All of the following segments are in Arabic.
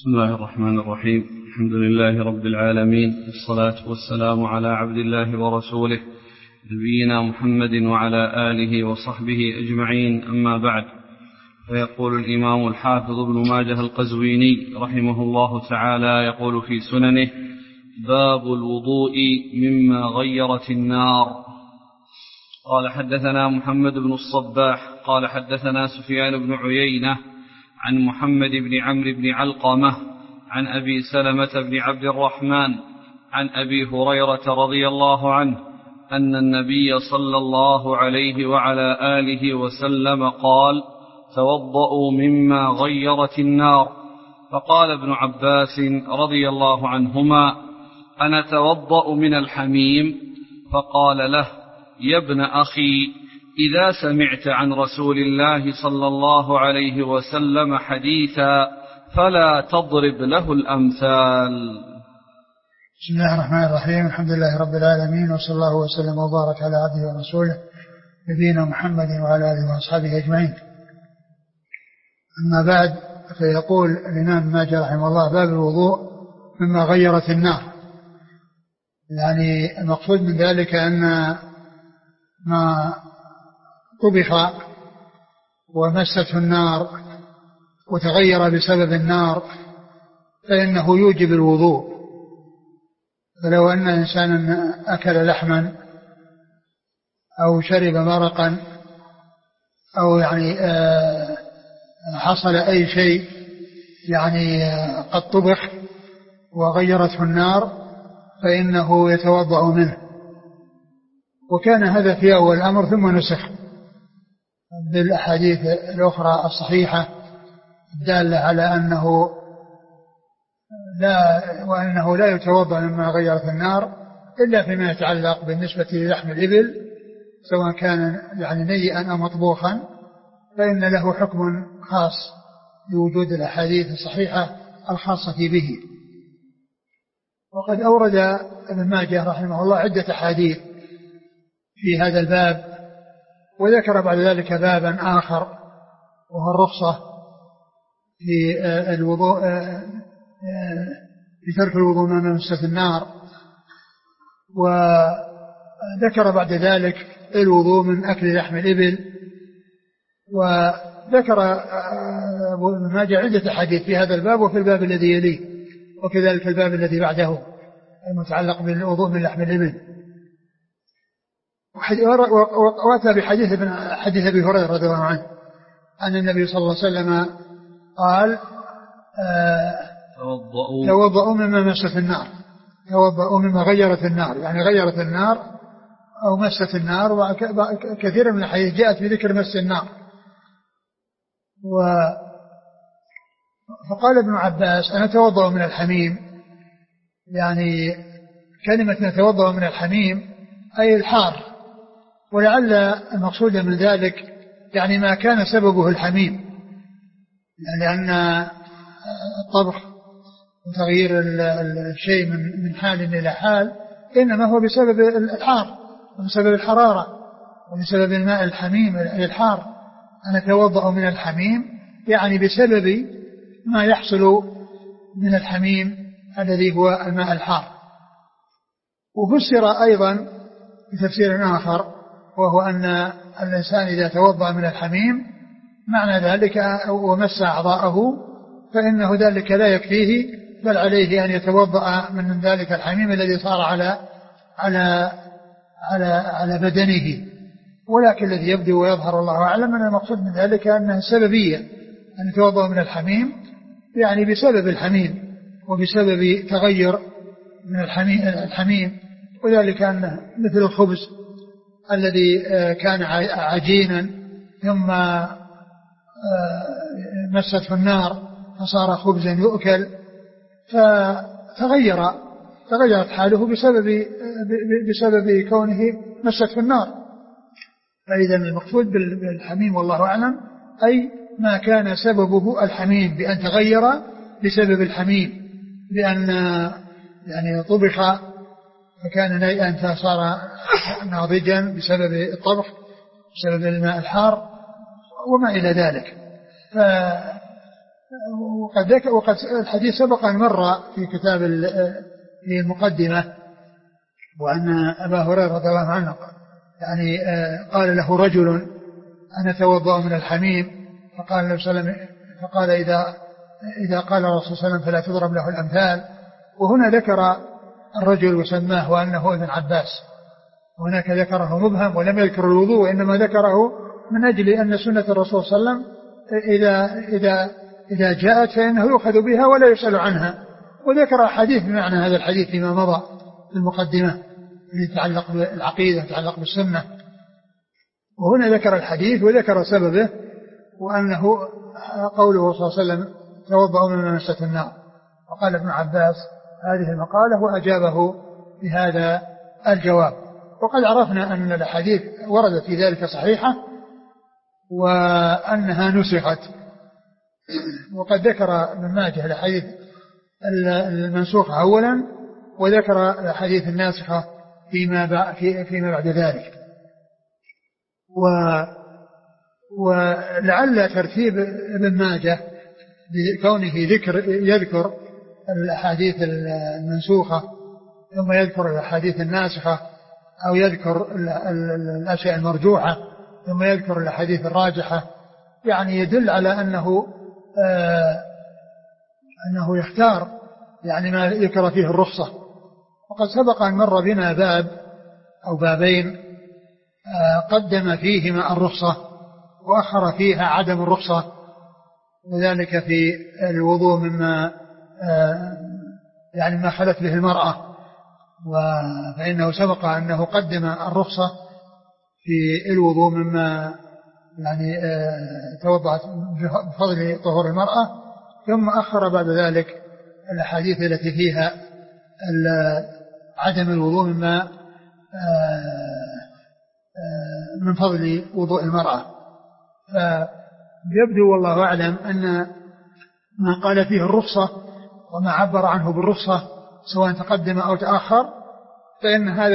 بسم الله الرحمن الرحيم. الحمد لله رب العالمين، والصلاة والسلام على عبد الله ورسوله نبينا محمد وعلى آله وصحبه أجمعين، أما بعد. فيقول الإمام الحافظ ابن ماجه القزويني رحمه الله تعالى يقول في سننه: باب الوضوء مما غيرت النار. قال: حدثنا محمد بن الصباح قال حدثنا سفيان بن عيينة عن محمد بن عمرو بن علقمة عن أبي سلمة بن عبد الرحمن عن أبي هريرة رضي الله عنه أن النبي صلى الله عليه وعلى آله وسلم قال: توضؤوا مما غيرت النار. فقال ابن عباس رضي الله عنهما: أنا توضأ من الحميم. فقال له: يا ابن أخي، إذا سمعت عن رسول الله صلى الله عليه وسلم حديثا فلا تضرب له الأمثال. بسم الله الرحمن الرحيم. الحمد لله رب العالمين، وصلى الله وسلم وبارك على عبده ورسوله نبينا محمد وعلى آله وأصحابه أجمعين. أما بعد، فيقول الإمام ماجه رحمه الله: باب الوضوء مما غيرت النار. يعني المقصود من ذلك أن ما طبخ ومسته النار وتغير بسبب النار فإنه يوجب الوضوء. فلو أن إنسانا أكل لحما أو شرب مرقا أو حصل أي شيء قد طبخ وغيرته النار فإنه يتوضأ منه. وكان هذا في أول الأمر، ثم نسخ بالأحاديث الأخرى الصحيحة الدالة على وأنه لا يتوضأ مما غيرت النار إلا فيما يتعلق بالنسبة للحم الإبل، سواء كان نيئا أو مطبوخا، فإن له حكم خاص لوجود الأحاديث الصحيحة الخاصة به. وقد أورد ابن ماجه رحمه الله عدة أحاديث في هذا الباب، وذكر بعد ذلك بابا آخر وهو الرخصة في الوضوء بترك الوضوء من مسة النار، وذكر بعد ذلك الوضوء من أكل لحم الإبل، وذكر ابن ماجه عدة أحاديث في هذا الباب وفي الباب الذي يليه، وكذلك الباب الذي بعده المتعلق بالوضوء من لحم الإبل. وأتى حديث أبي هريرة رضي الله عنه أن النبي صلى الله عليه وسلم قال: توضؤوا مما مست النار، توضؤوا مما غيرت النار، غيرت النار أو مست النار. وكثير من الحديث جاءت بذكر مس النار. فقال ابن عباس: أنا توضأ من الحميم. كلمة نتوضأ من الحميم أي الحار، ولعل المقصود من ذلك ما كان سببه الحميم، لأن الطبخ وتغيير الشيء من حال إلى حال إنما هو بسبب الحار وبسبب الحرارة وبسبب الماء الحميم الحار. أنا أتوضأ من الحميم بسبب ما يحصل من الحميم الذي هو الماء الحار. وفسر أيضا بتفسير آخر، وهو أن الإنسان إذا توضأ من الحميم معنى ذلك ومس أعضاءه فإنه ذلك لا يكفيه، بل عليه أن يتوضأ من ذلك الحميم الذي صار على بدنه. ولكن الذي يبدو ويظهر الله أعلم أن المقصود من ذلك أنها سببية، أن يتوضأ من الحميم بسبب الحميم وبسبب تغير من الحميم. وذلك أنه مثل الخبز الذي كان عجينا ثم مسته النار فصار خبزا يؤكل، فتغيرت حاله بسبب كونه مسته النار. فإذا المقصود بالحميم والله أعلم أي ما كان سببه الحميم، بأن تغير بسبب الحميم، بأن طبخ فكان نيئا فصار ناضجا بسبب الطبخ بسبب الماء الحار وما إلى ذلك. وقد الحديث سبق أن مر في كتاب في المقدمة، وأن أبا هريرة رضي الله عنه يعني قال له رجل أنا توضأ من الحميم، فقال النبي صلى الله عليه وسلم فقال إذا قال الرسول صلى الله عليه وسلم فلا تضرب له الأمثال. وهنا ذكر الرجل وسماه وأنه ابن عباس، وهناك ذكره مبهم ولم يذكر الوضوء، وإنما ذكره من أجل أن سنة الرسول صلى الله عليه وسلم إذا جاءت فإنه يؤخذ بها ولا يسأل عنها. وذكر حديث بمعنى هذا الحديث فيما مضى في المقدمة الذي يتعلق بالعقيدة يتعلق بالسنة. وهنا ذكر الحديث وذكر سببه، وأنه قوله صلى الله عليه وسلم توضأ مما مست النار. وقال ابن عباس هذه المقالة وأجابه بهذا الجواب. وقد عرفنا أن الحديث وردت في ذلك صحيحة وأنها نسخت. وقد ذكر ابن ماجه الحديث المنسوخة أولا، وذكر الحديث الناسخة فيما بعد ذلك. ولعل ترتيب ابن ماجه بكونه يذكر الأحاديث المنسوخة ثم يذكر الأحاديث الناسخة، أو يذكر الأشياء المرجوحة ثم يذكر الأحاديث الراجحة، يعني يدل على أنه يختار يعني ما ذكر فيه الرخصة. وقد سبق أن مر بنا باب أو بابين قدم فيهما الرخصة وأخر فيها عدم الرخصة، وذلك في الوضوء مما يعني ما خلت به المرأة. فإنه سبق أنه قدم الرخصة في الوضوء مما يعني توضعت بفضل طهور المرأة، ثم أخر بعد ذلك الأحاديث التي فيها عدم الوضوء مما من فضل وضوء المرأة. فيبدو والله أعلم أن ما قال فيه الرخصة وما عبر عنه بالرخصة سواء تقدم أو تأخر فإن هذا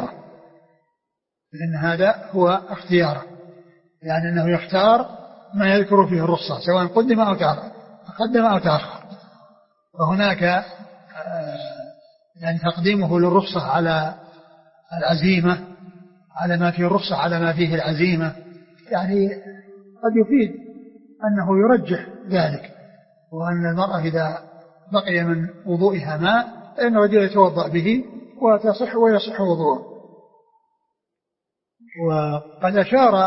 هو اختياره، يعني أنه يختار ما يذكر فيه الرخصة سواء قدم أو تأخر. وهناك يعني تقديمه للرخصة على العزيمة، على ما فيه الرخصة على ما فيه العزيمة، يعني قد يفيد أنه يرجح ذلك، وأن المرأة إذا بقي من وضوئها ماء فإن الرجل يتوضأ به ويصح وضوءه. وقد أشار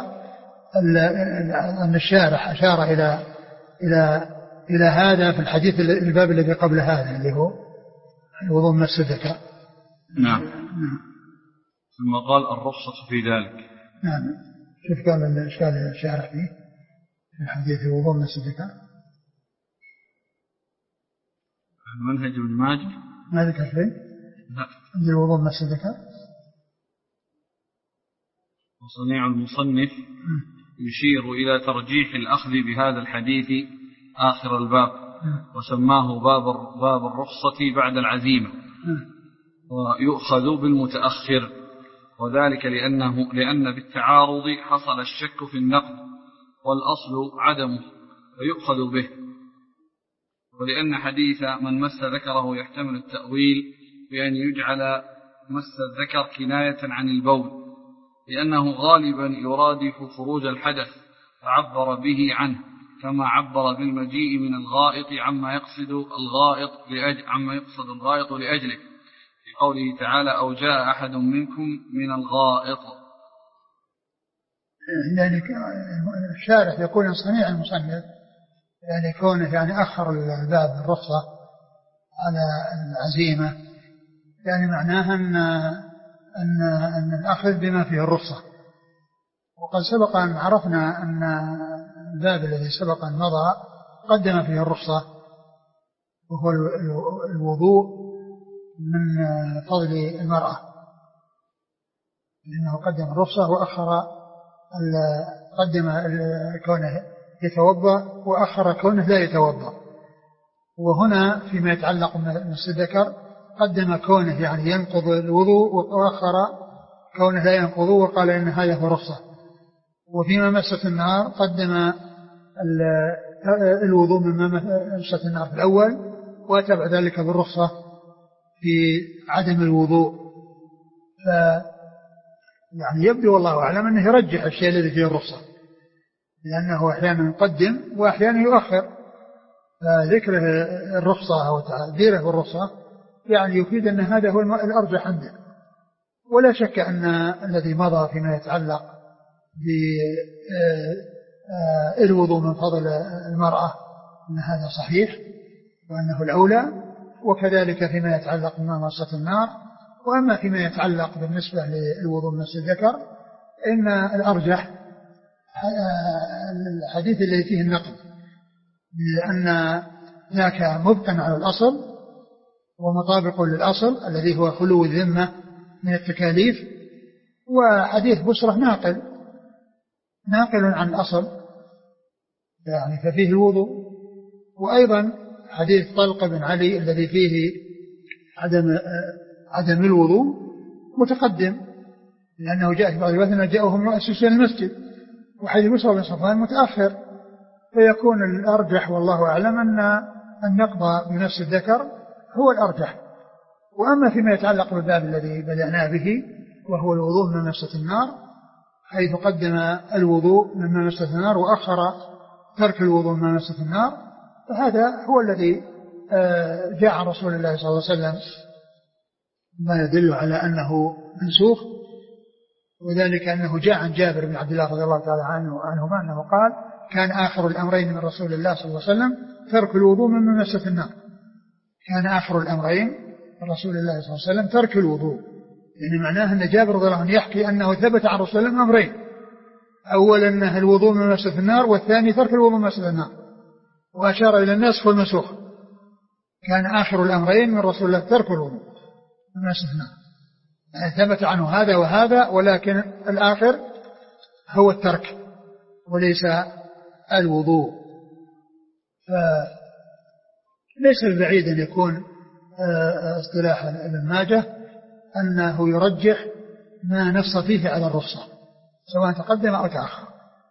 أن الشارح أشار إلى هذا في الحديث الباب الذي قبل هذا اللي هو الوضوء من الذكر. نعم. ثم قال الرخصة في ذلك. نعم. شوف قال الإشكال الشارح فيه في الحديث الوضوء من الذكر. المنهج ابن ماجه ما ذكر شيء؟ لا. عند الوضوء من الذكر. وصنيع المصنف يشير إلى ترجيح الأخذ بهذا الحديث آخر الباب، وسماه باب الرخصة بعد العزيمة، ويؤخذ بالمتأخر، وذلك لأن بالتعارض حصل الشك في النقد والأصل عدمه ويؤخذ به، ولأن حديث من مس ذكره يحتمل التأويل بأن يجعل مس الذكر كناية عن البول، لأنه غالبا يرادف خروج الحدث فعبر به عنه، كما عبر بالمجيء من الغائط عما يقصد الغائط لأجله في قوله تعالى أو جاء أحد منكم من الغائط. يعني الشارح يقول إن صنيع المصنف يعني كونه يعني أخر الباب الرخصة على العزيمة، يعني معناها أن الأخذ بما فيه الرخصة. وقد سبق أن عرفنا أن الباب الذي سبق أن مضى قدم فيه الرخصة وهو الوضوء من فضل المرأة، لأنه قدم الرخصة وأخر قدم كونه يتوضأ وأخر كونه لا يتوضأ. وهنا فيما يتعلق بمس الذكر قدم كونه يعني ينقض الوضوء وأخر كونه لا ينقض وقال إن هذا هو رخصة. وفيما مست النار قدم الوضوء مما مست النار في الأول، وأتى بعد ذلك بالرخصة في عدم الوضوء. يعني يبدو والله أعلم أنه يرجح الشيء الذي فيه الرخصة، لأنه أحيانا يقدم وأحيانا يؤخر، فذكره الرخصة أو تعبيره بالرخصة يعني يفيد أن هذا هو الأرجح عنده. ولا شك أن الذي مضى فيما يتعلق بالوضوء من فضل المرأة أن هذا صحيح وأنه الأولى، وكذلك فيما يتعلق بما مست النار. وأما فيما يتعلق بالنسبة للوضوء من مس الذكر إن الأرجح الحديث الذي فيه النقل، لأن ذاك مبقى على الأصل ومطابق للأصل الذي هو خلو الذمة من التكاليف. وحديث بصرة ناقل عن الأصل يعني ففيه الوضوء. وأيضا حديث طلق بن علي الذي فيه عدم الوضوء متقدم، لأنه جاء في بعض الروايات أنه جاءهم مؤسسين المسجد، وحديث بصرة بن صفوان متأخر، فيكون الأرجح والله أعلم أن النقض بنفس الذكر هو الأرجح. وأما فيما يتعلق بالباب الذي بدأنا به وهو الوضوء من مسة النار، حيث قدم الوضوء من مسة النار وأخر ترك الوضوء من مسة النار، فهذا هو الذي جاء عن رسول الله صلى الله عليه وسلم ما يدل على أنه منسوخ. وذلك أنه جاء عن جابر بن عبد الله رضي الله تعالى عنهما أنه قال: كان آخر الأمرين من رسول الله صلى الله عليه وسلم ترك الوضوء من مسة النار. كان آخر الأمرين من رسول الله صلى الله عليه وسلم ترك الوضوء، يعني معناه أن جابر رضي الله عنه يحكي أنه ثبت عن رسول الله أمرين: أولا أنه الوضوء من مسة النار، والثاني ترك الوضوء من مسة النار، وأشار إلى النسخ والمنسوخ. كان آخر الأمرين من رسول الله ترك الوضوء من مسة النار، يعني ثبت عنه هذا وهذا، ولكن الآخر هو الترك وليس الوضوء. فليس البعيد أن يكون اصطلاح ابن ماجه أنه يرجح ما نص فيه على الرخصة سواء تقدم أو تأخر.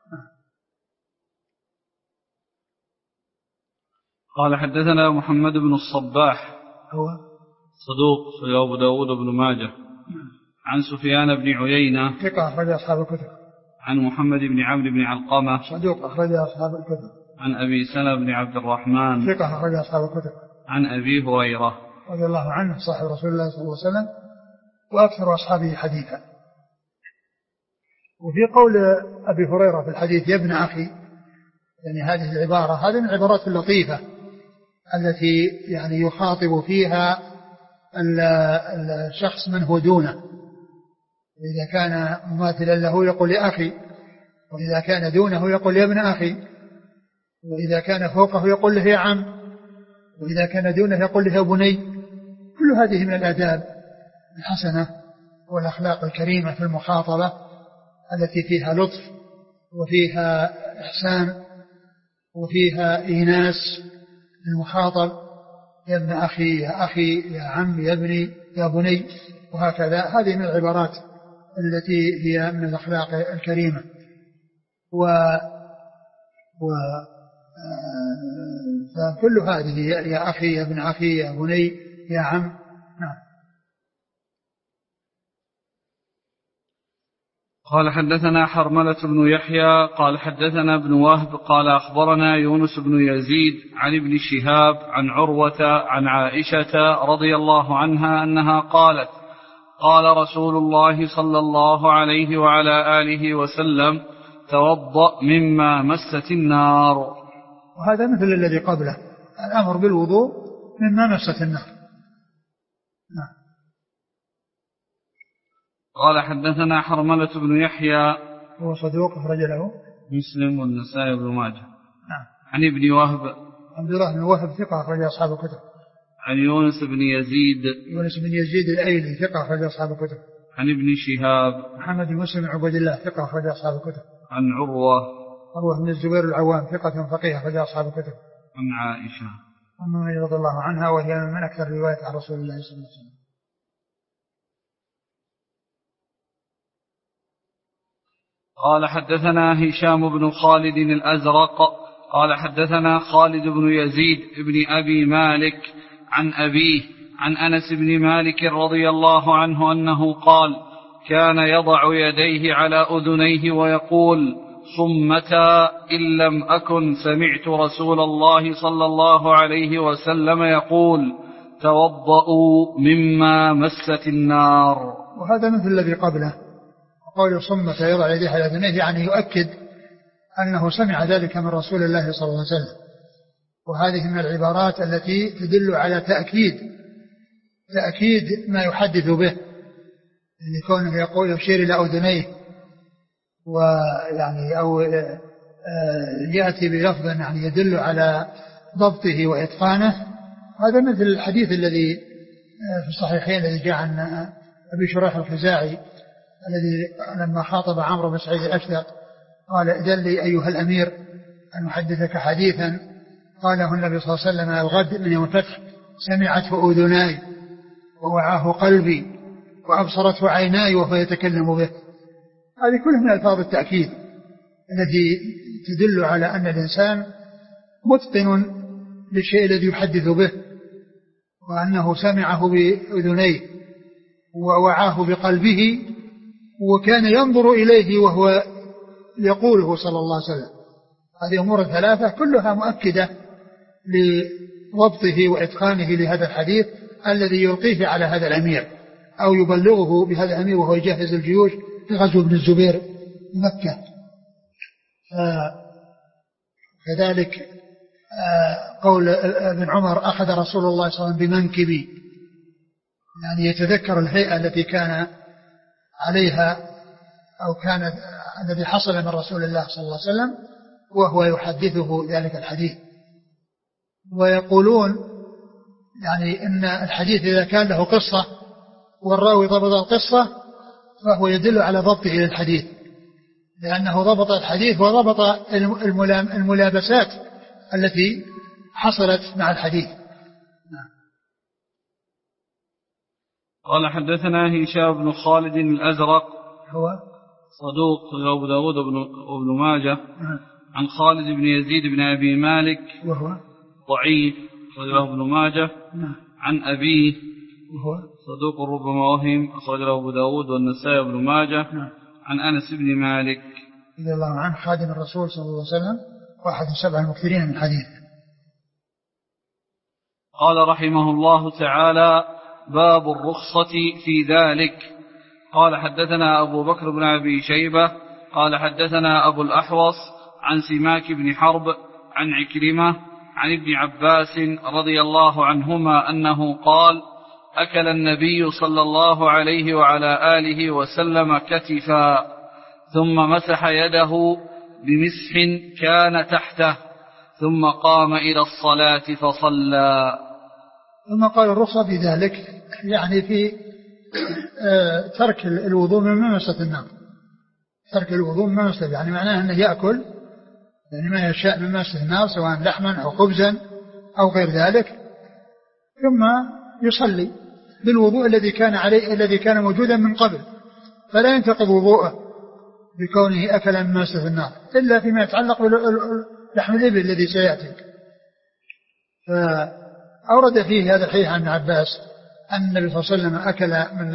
قال: حدثنا محمد بن الصباح هو صدوق في أبو داود بن ماجه، عن سفيان بن عيينة ثقة أخرج أصحاب الكتب، عن محمد بن عمرو بن علقمة صدوق أخرج أصحاب الكتب، عن أبي سلمة بن عبد الرحمن ثقة أخرج أصحاب الكتب، عن أبي هريرة رضي الله عنه صاحب رسول الله صلى الله عليه وسلم وأكثر أصحابه حديثا. وفي قول أبي هريرة في الحديث: يا ابن أخي، يعني هذه العبارة هذه من العبارات اللطيفة التي يعني يخاطب فيها الشخص من هو دونه. إذا كان مماثلا له يقول: يا أخي، وإذا كان دونه يقول: يا ابن أخي، وإذا كان فوقه يقول له: يا عم، وإذا كان دونه يقول له: يا بني. كل هذه من الآداب الحسنة والأخلاق الكريمة في المخاطبة التي فيها لطف وفيها إحسان وفيها إيناس المخاطب: يا ابن أخي، يا أخي، يا عم، يا ابني، يا بني، وهكذا. هذه من العبارات التي هي من الأخلاق الكريمة. فكل هذه: يا أخي، يا ابن أخي، يا بني، يا عم. نعم. قال: حدثنا حرملة بن يحيى قال حدثنا ابن وهب قال أخبرنا يونس بن يزيد عن ابن شهاب عن عروة عن عائشة رضي الله عنها أنها قالت: قال رسول الله صلى الله عليه وعلى آله وسلم: توضأ مما مست النار. وهذا مثل الذي قبله، الأمر بالوضوء مما مست النار. نعم. قال: حدثنا حرملة بن يحيى هو صدوق أخرج له مسلم والنسائي بن ماجه. نعم. عن ابن وهب عبد الله بن وهب ثقة أخرج أصحاب الكتب. عن يونس بن يزيد الأيلي ثقة أخرج أصحاب الكتب. عن ابن شهاب محمد بن مسلم بن عبد الله ثقة أخرج أصحاب الكتب. عن عروة بن الزبير العوام ثقة فقيه أخرج أصحاب الكتب. عن عائشة رضي الله عنها وهي من أكثر رواية عن رسول الله صلى الله عليه وسلم. قال: حدثنا هشام بن خالد الأزرق قال حدثنا خالد بن يزيد بن أبي مالك عن أبيه عن أنس بن مالك رضي الله عنه أنه قال كان يضع يديه على أذنيه ويقول صمتا إن لم أكن سمعت رسول الله صلى الله عليه وسلم يقول توضؤوا مما مست النار. وهذا مثل الذي قبله، قول صمتا يضع يديه على أذنيه يعني يؤكد أنه سمع ذلك من رسول الله صلى الله عليه وسلم. وهذه من العبارات التي تدل على تأكيد ما يحدث به، يعني كونه يقول يشير إلى أذنيه ويعني أو يأتي بلفظ يعني يدل على ضبطه وإتقانه. هذا مثل الحديث الذي في الصحيحين الذي جاء عن أبي شريح الخزاعي الذي لما خاطب عمرو بن سعيد الأشدق قال إذن لي أيها الأمير أن أحدثك حديثا قاله النبي صلى الله عليه وسلم الغد من يوم الفتح سمعته أذناي ووعاه قلبي وأبصرته عيناي وهو يتكلم به. هذه كلها من ألفاظ التأكيد التي تدل على أن الإنسان متقن للشيء الذي يحدث به، وأنه سمعه بأذنيه ووعاه بقلبه وكان ينظر إليه وهو يقوله صلى الله عليه وسلم. هذه أمور ثلاثة كلها مؤكدة لضبطه وإتقانه لهذا الحديث الذي يلقيه على هذا الأمير أو يبلغه بهذا الأمير وهو يجهز الجيوش في غزو ابن الزبير مكة. كذلك قول ابن عمر أخذ رسول الله صلى الله عليه وسلم بمنكبي، يعني يتذكر الهيئة التي كان عليها أو كان الذي حصل من رسول الله صلى الله عليه وسلم وهو يحدثه ذلك الحديث. ويقولون يعني إن الحديث إذا كان له قصة والراوي ضبط القصة فهو يدل على ضبطه للحديث، لأنه ضبط الحديث وضبط الملابسات التي حصلت مع الحديث. قال حدثنا هشام بن خالد الأزرق هو صدوق أبو داود وابن ماجه عن خالد بن يزيد بن أبي مالك وهو ضعيف أخرجه ابن ماجه عن أبيه وهو صدوق ربما وهم أخرجه أبو داود والنسائي وابن ماجه عن أنس بن مالك رضي الله عنه خادم الرسول صلى الله عليه وسلم واحد من 7 المكثرين من الحديث. قال رحمه الله تعالى باب الرخصة في ذلك. قال حدثنا أبو بكر بن أبي شيبة قال حدثنا أبو الأحوص عن سماك بن حرب عن عكرمة عن ابن عباس رضي الله عنهما أنه قال أكل النبي صلى الله عليه وعلى آله وسلم كتفا ثم مسح يده بمسح كان تحته ثم قام إلى الصلاة فصلى. ثم قال الرخصة في ذلك يعني في ترك الوضوء من ممسة النار، ترك الوضوء من ممسة يعني معناه أنه يأكل يعني ما يشاء من ممسة النار سواء لحما أو خبزا أو غير ذلك ثم يصلي بالوضوء الذي كان عليه الذي كان موجودا من قبل، فلا ينتقض وضوءه بكونه أكل من ممسة النار إلا فيما يتعلق بلحم الإبل الذي سيأتي. فأورد فيه هذا الحديث عن ابن عباس أن النبي صلى الله عليه وسلم أكل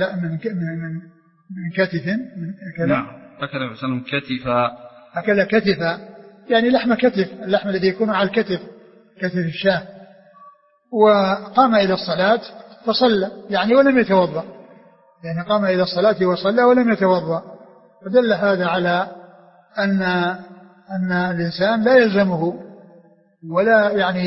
من كتف أكل كتفا يعني لحم كتف، اللحم الذي يكون على الكتف كتف الشاة، وقام إلى الصلاة فصلى يعني ولم يتوضأ، يعني قام إلى الصلاة وصلى ولم يتوضأ. فدل هذا على أن الإنسان لا يلزمه ولا يعني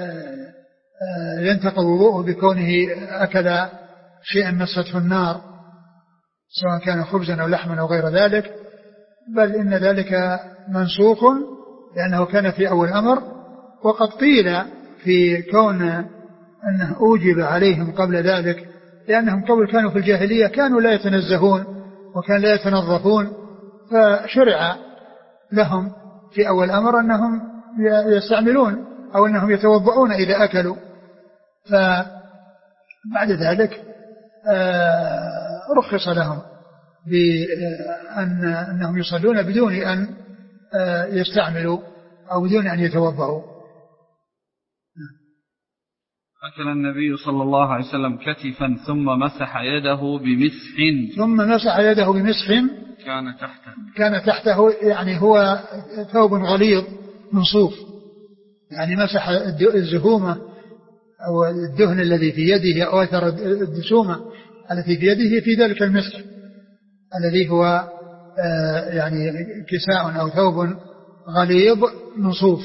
ينتقض وضوءه بكونه أكل شيئا مسته النار سواء كان خبزا أو لحما أو غير ذلك، بل إن ذلك منسوخ لأنه كان في أول أمر. وقد قيل في كون أنه أوجب عليهم قبل ذلك لأنهم قبل كانوا في الجاهلية كانوا لا يتنزهون وكان لا يتنظفون، فشرع لهم في أول أمر أنهم يستعملون أو أنهم يتوضؤون إذا أكلوا. فبعد ذلك رخص لهم بأنهم يصلون بدون أن يستعملوا أو بدون أن يتوضأوا. أكل النبي صلى الله عليه وسلم كتفا ثم مسح يده بمسح كان تحته يعني هو ثوب غليظ من صوف، يعني مسح الزهومة أو الدهن الذي في يده أو أثر الدسومة التي في يده في ذلك المسح الذي هو يعني كساء أو ثوب غليظ من صوف.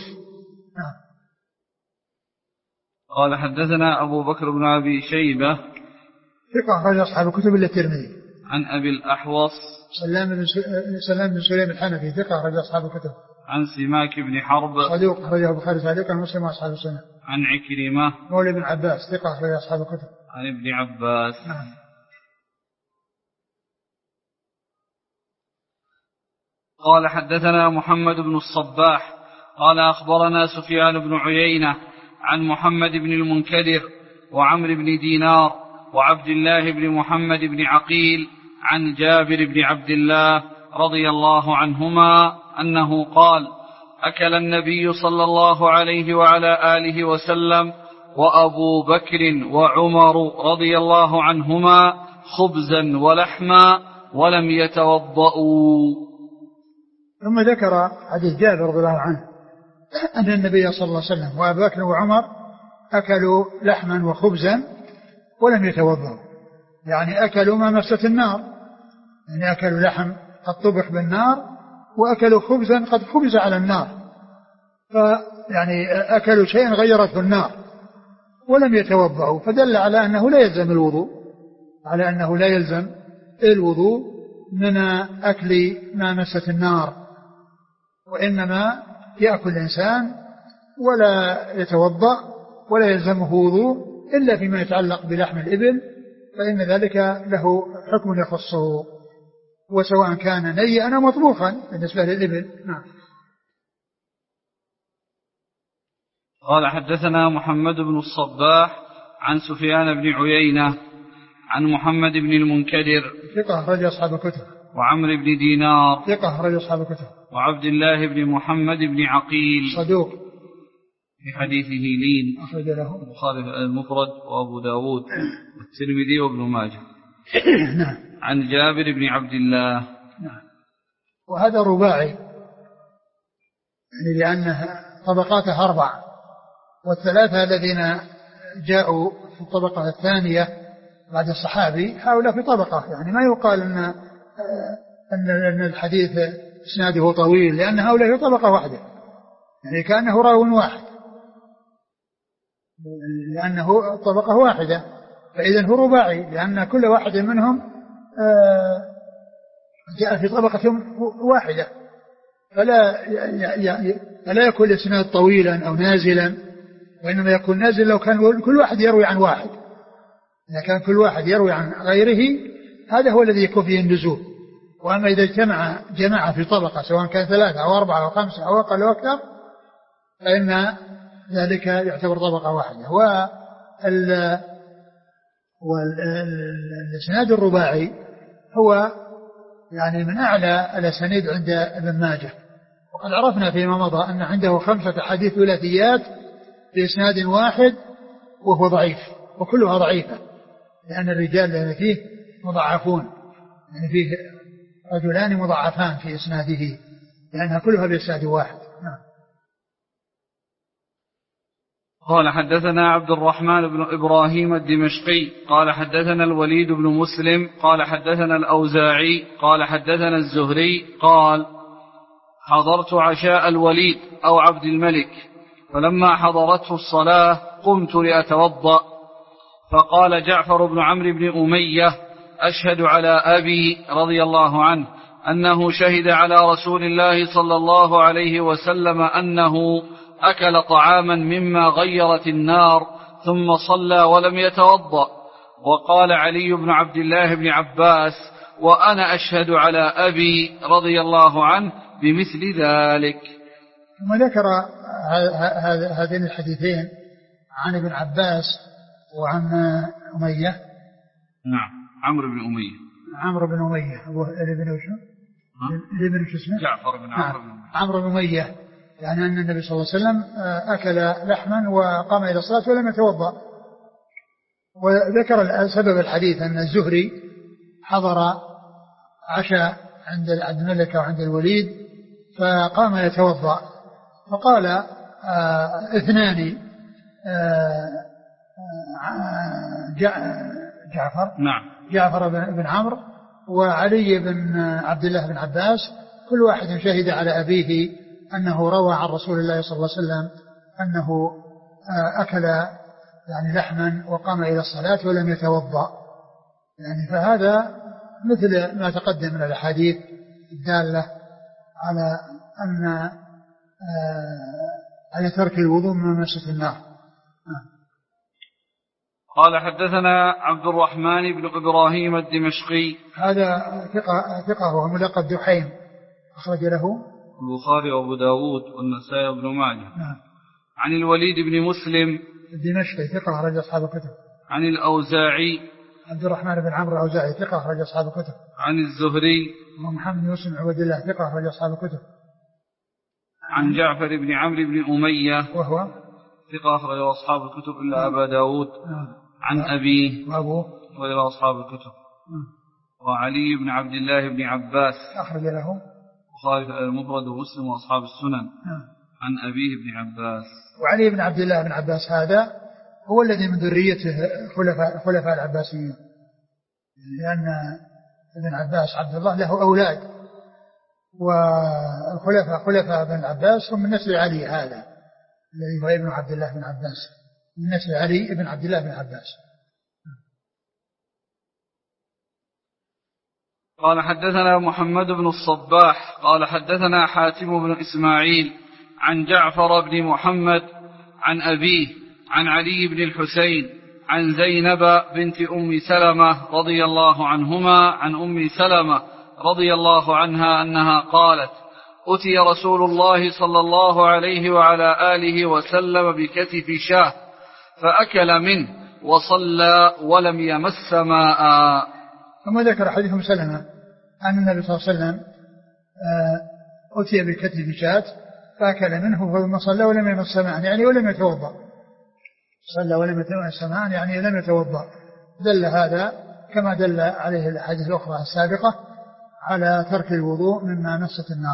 قال حدثنا أبو بكر بن أبي شيبة ثقة أخرج أصحاب الكتب إلا الترمذي. عن أبي الأحوص سلام بن سليم الحنفي ثقة أخرج أصحاب الكتب. عن سماك بن حرب صدوق أخرجه البخاري تعليقا ومسلم وأصحاب السنة. عن عكرمة مولى بن عباس ثقة أخرج أصحاب الكتب. عن ابن عباس. قال حدثنا محمد بن الصباح قال أخبرنا سفيان بن عيينة عن محمد بن المنكدر وعمر بن دينار وعبد الله بن محمد بن عقيل عن جابر بن عبد الله رضي الله عنهما أنه قال: أكل النبي صلى الله عليه وعلى آله وسلم وأبو بكر وعمر رضي الله عنهما خبزا ولحما ولم يتوضؤوا. ثم ذكر حديث جابر رضي الله عنه أن النبي صلى الله عليه وسلم وأبو بكر وعمر أكلوا لحما وخبزا ولم يتوضؤوا، يعني أكلوا ما مست النار، يعني أكلوا لحم قد طبخ بالنار وأكلوا خبزا قد خبز على النار، فيعني أكلوا شيئا غيرته النار ولم يتوضؤوا، فدل على أنه لا يلزم الوضوء، على أنه لا يلزم الوضوء من أكل ما مست النار، وإنما يأكل الإنسان ولا يتوضأ ولا يلزمه وضوء إلا فيما يتعلق بلحم الإبل، فإن ذلك له حكم يخصه، وسواء كان نيئا أو مطبوخا بالنسبة للإبل. نعم. قال حدثنا محمد بن الصباح عن سفيان بن عيينة عن محمد بن المنكدر ثقة أخرج أصحاب الكتب. وعمر بن دينار ثقة أخرج أصحاب الكتب. وعبد الله بن محمد بن عقيل صدوق في حديثه لين أخرج له البخاري المفرد وأبو داود والترمذي وابن ماجه. نعم. عن جابر بن عبد الله. نعم. وهذا رباعي يعني لأنه طبقاته 4، والثلاثة الذين جاءوا في الطبقة الثانية بعد الصحابي هؤلاء في طبقة، يعني ما يقال أن الحديث إسناده طويل، لأن هؤلاء في طبقة واحدة، يعني كأنه راو واحد، لأنه طبقة واحدة، فإذا هو رباعي لأن كل واحد منهم جاء في طبقة واحدة، فلا يكون الإسناد طويلا أو نازلا، وإنما يكون نازل لو كان كل واحد يروي عن واحد. إذا كان كل واحد يروي عن غيره هذا هو الذي يكون فيه النزول. وأما إذا اجتمع جماعة في طبقة سواء كان 3 أو 4 أو 5 أو أقل أو أكثر فإن ذلك يعتبر طبقة واحدة. والإسناد الرباعي هو يعني من أعلى الأسانيد عند ابن ماجه، وقد عرفنا فيما مضى أن عنده 5 أحاديث ثلاثيات بإسناد واحد وهو ضعيف، وكلها ضعيفة لأن الرجال الذين فيه مضاعفون، يعني فيه رجلان مضاعفان في إسناده لأنها كلها بإسناد واحد. نعم. قال حدثنا عبد الرحمن بن إبراهيم الدمشقي قال حدثنا الوليد بن مسلم قال حدثنا الأوزاعي قال حدثنا الزهري قال: حضرت عشاء الوليد أو عبد الملك، فلما حضرته الصلاة قمت لأتوضأ، فقال جعفر بن عمرو بن أمية: أشهد على أبي رضي الله عنه أنه شهد على رسول الله صلى الله عليه وسلم أنه أكل طعاما مما غيرت النار ثم صلى ولم يتوضأ. وقال علي بن عبد الله بن عباس: وأنا أشهد على أبي رضي الله عنه بمثل ذلك. ثم ذكر هذين الحديثين عن ابن عباس وعن أمية. نعم. عمرو بن أمية. عمرو بن أمية ابن شو؟ ابن شو اسمه؟ جعفر بن عمرو بن أمية. عمرو بن أمية يعني أن النبي صلى الله عليه وسلم أكل لحما وقام إلى الصلاة ولم يتوضأ. وذكر سبب الحديث أن الزهري حضر عشاء عند عبد الملك وعند الوليد فقام يتوضأ فقال اثنان جعفر بن عمرو وعلي بن عبد الله بن عباس كل واحد شهد على أبيه أنه روى عن رسول الله صلى الله عليه وسلم أنه أكل يعني لحما وقام إلى الصلاة ولم يتوضأ. يعني فهذا مثل ما تقدم من الأحاديث الدالة على أن على ترك الوضوء من مسة النار. قال حدثنا عبد الرحمن بن إبراهيم الدمشقي هذا ثقة وهو ملقب دحيم أخرج له البخاري وأبو داود والنسائي وابن ماجه. عن الوليد بن مسلم الدمشقي ثقة أخرج أصحاب الكتب. عن الأوزاعي عبد الرحمن بن عمرو الأوزاعي ثقة أخرج أصحاب الكتب. عن الزهري محمد بن يوسف عبد الله ثقة أخرج أصحاب الكتب. عن جعفر بن عمرو بن أمية وهو ثقة أخرج أصحاب الكتب إلا أبا داود. عن أبيه وأبوه وإلى أصحاب الكتب. وعلي بن عبد الله بن عباس أخرج له البخاري المفرد ومسلم وأصحاب السنن. عن أبيه بن عباس. وعلي بن عبد الله بن عباس هذا هو الذي من ذريته خلفاء العباسيين لأن ابن عباس عبد الله له أولاد والخلفاء بن عباس هم من نسل علي هذا الذي هو ابن عبد الله بن عباس من نسل علي ابن عبد الله بن عباس. قال حدثنا محمد بن الصباح قال حدثنا حاتم بن إسماعيل عن جعفر بن محمد عن أبيه عن علي بن الحسين عن زينب بنت أم سلمة رضي الله عنهما عن أم سلمة رضي الله عنها أنها قالت أتي رسول الله صلى الله عليه وعلى آله وسلم بكتف شاه فأكل منه وصلى ولم يمس ماء. ثم ذكر حديث أم سلمة أن النبي صلى الله عليه وسلم أتي بكتف شاة فأكل منه ثم صلى ولم يمس ماء يعني ولم يتوضأ. صلى ولم يمس ماء يعني لم يتوضأ. دل هذا كما دل عليه الأحاديث الأخرى السابقة على ترك الوضوء مما مست النار.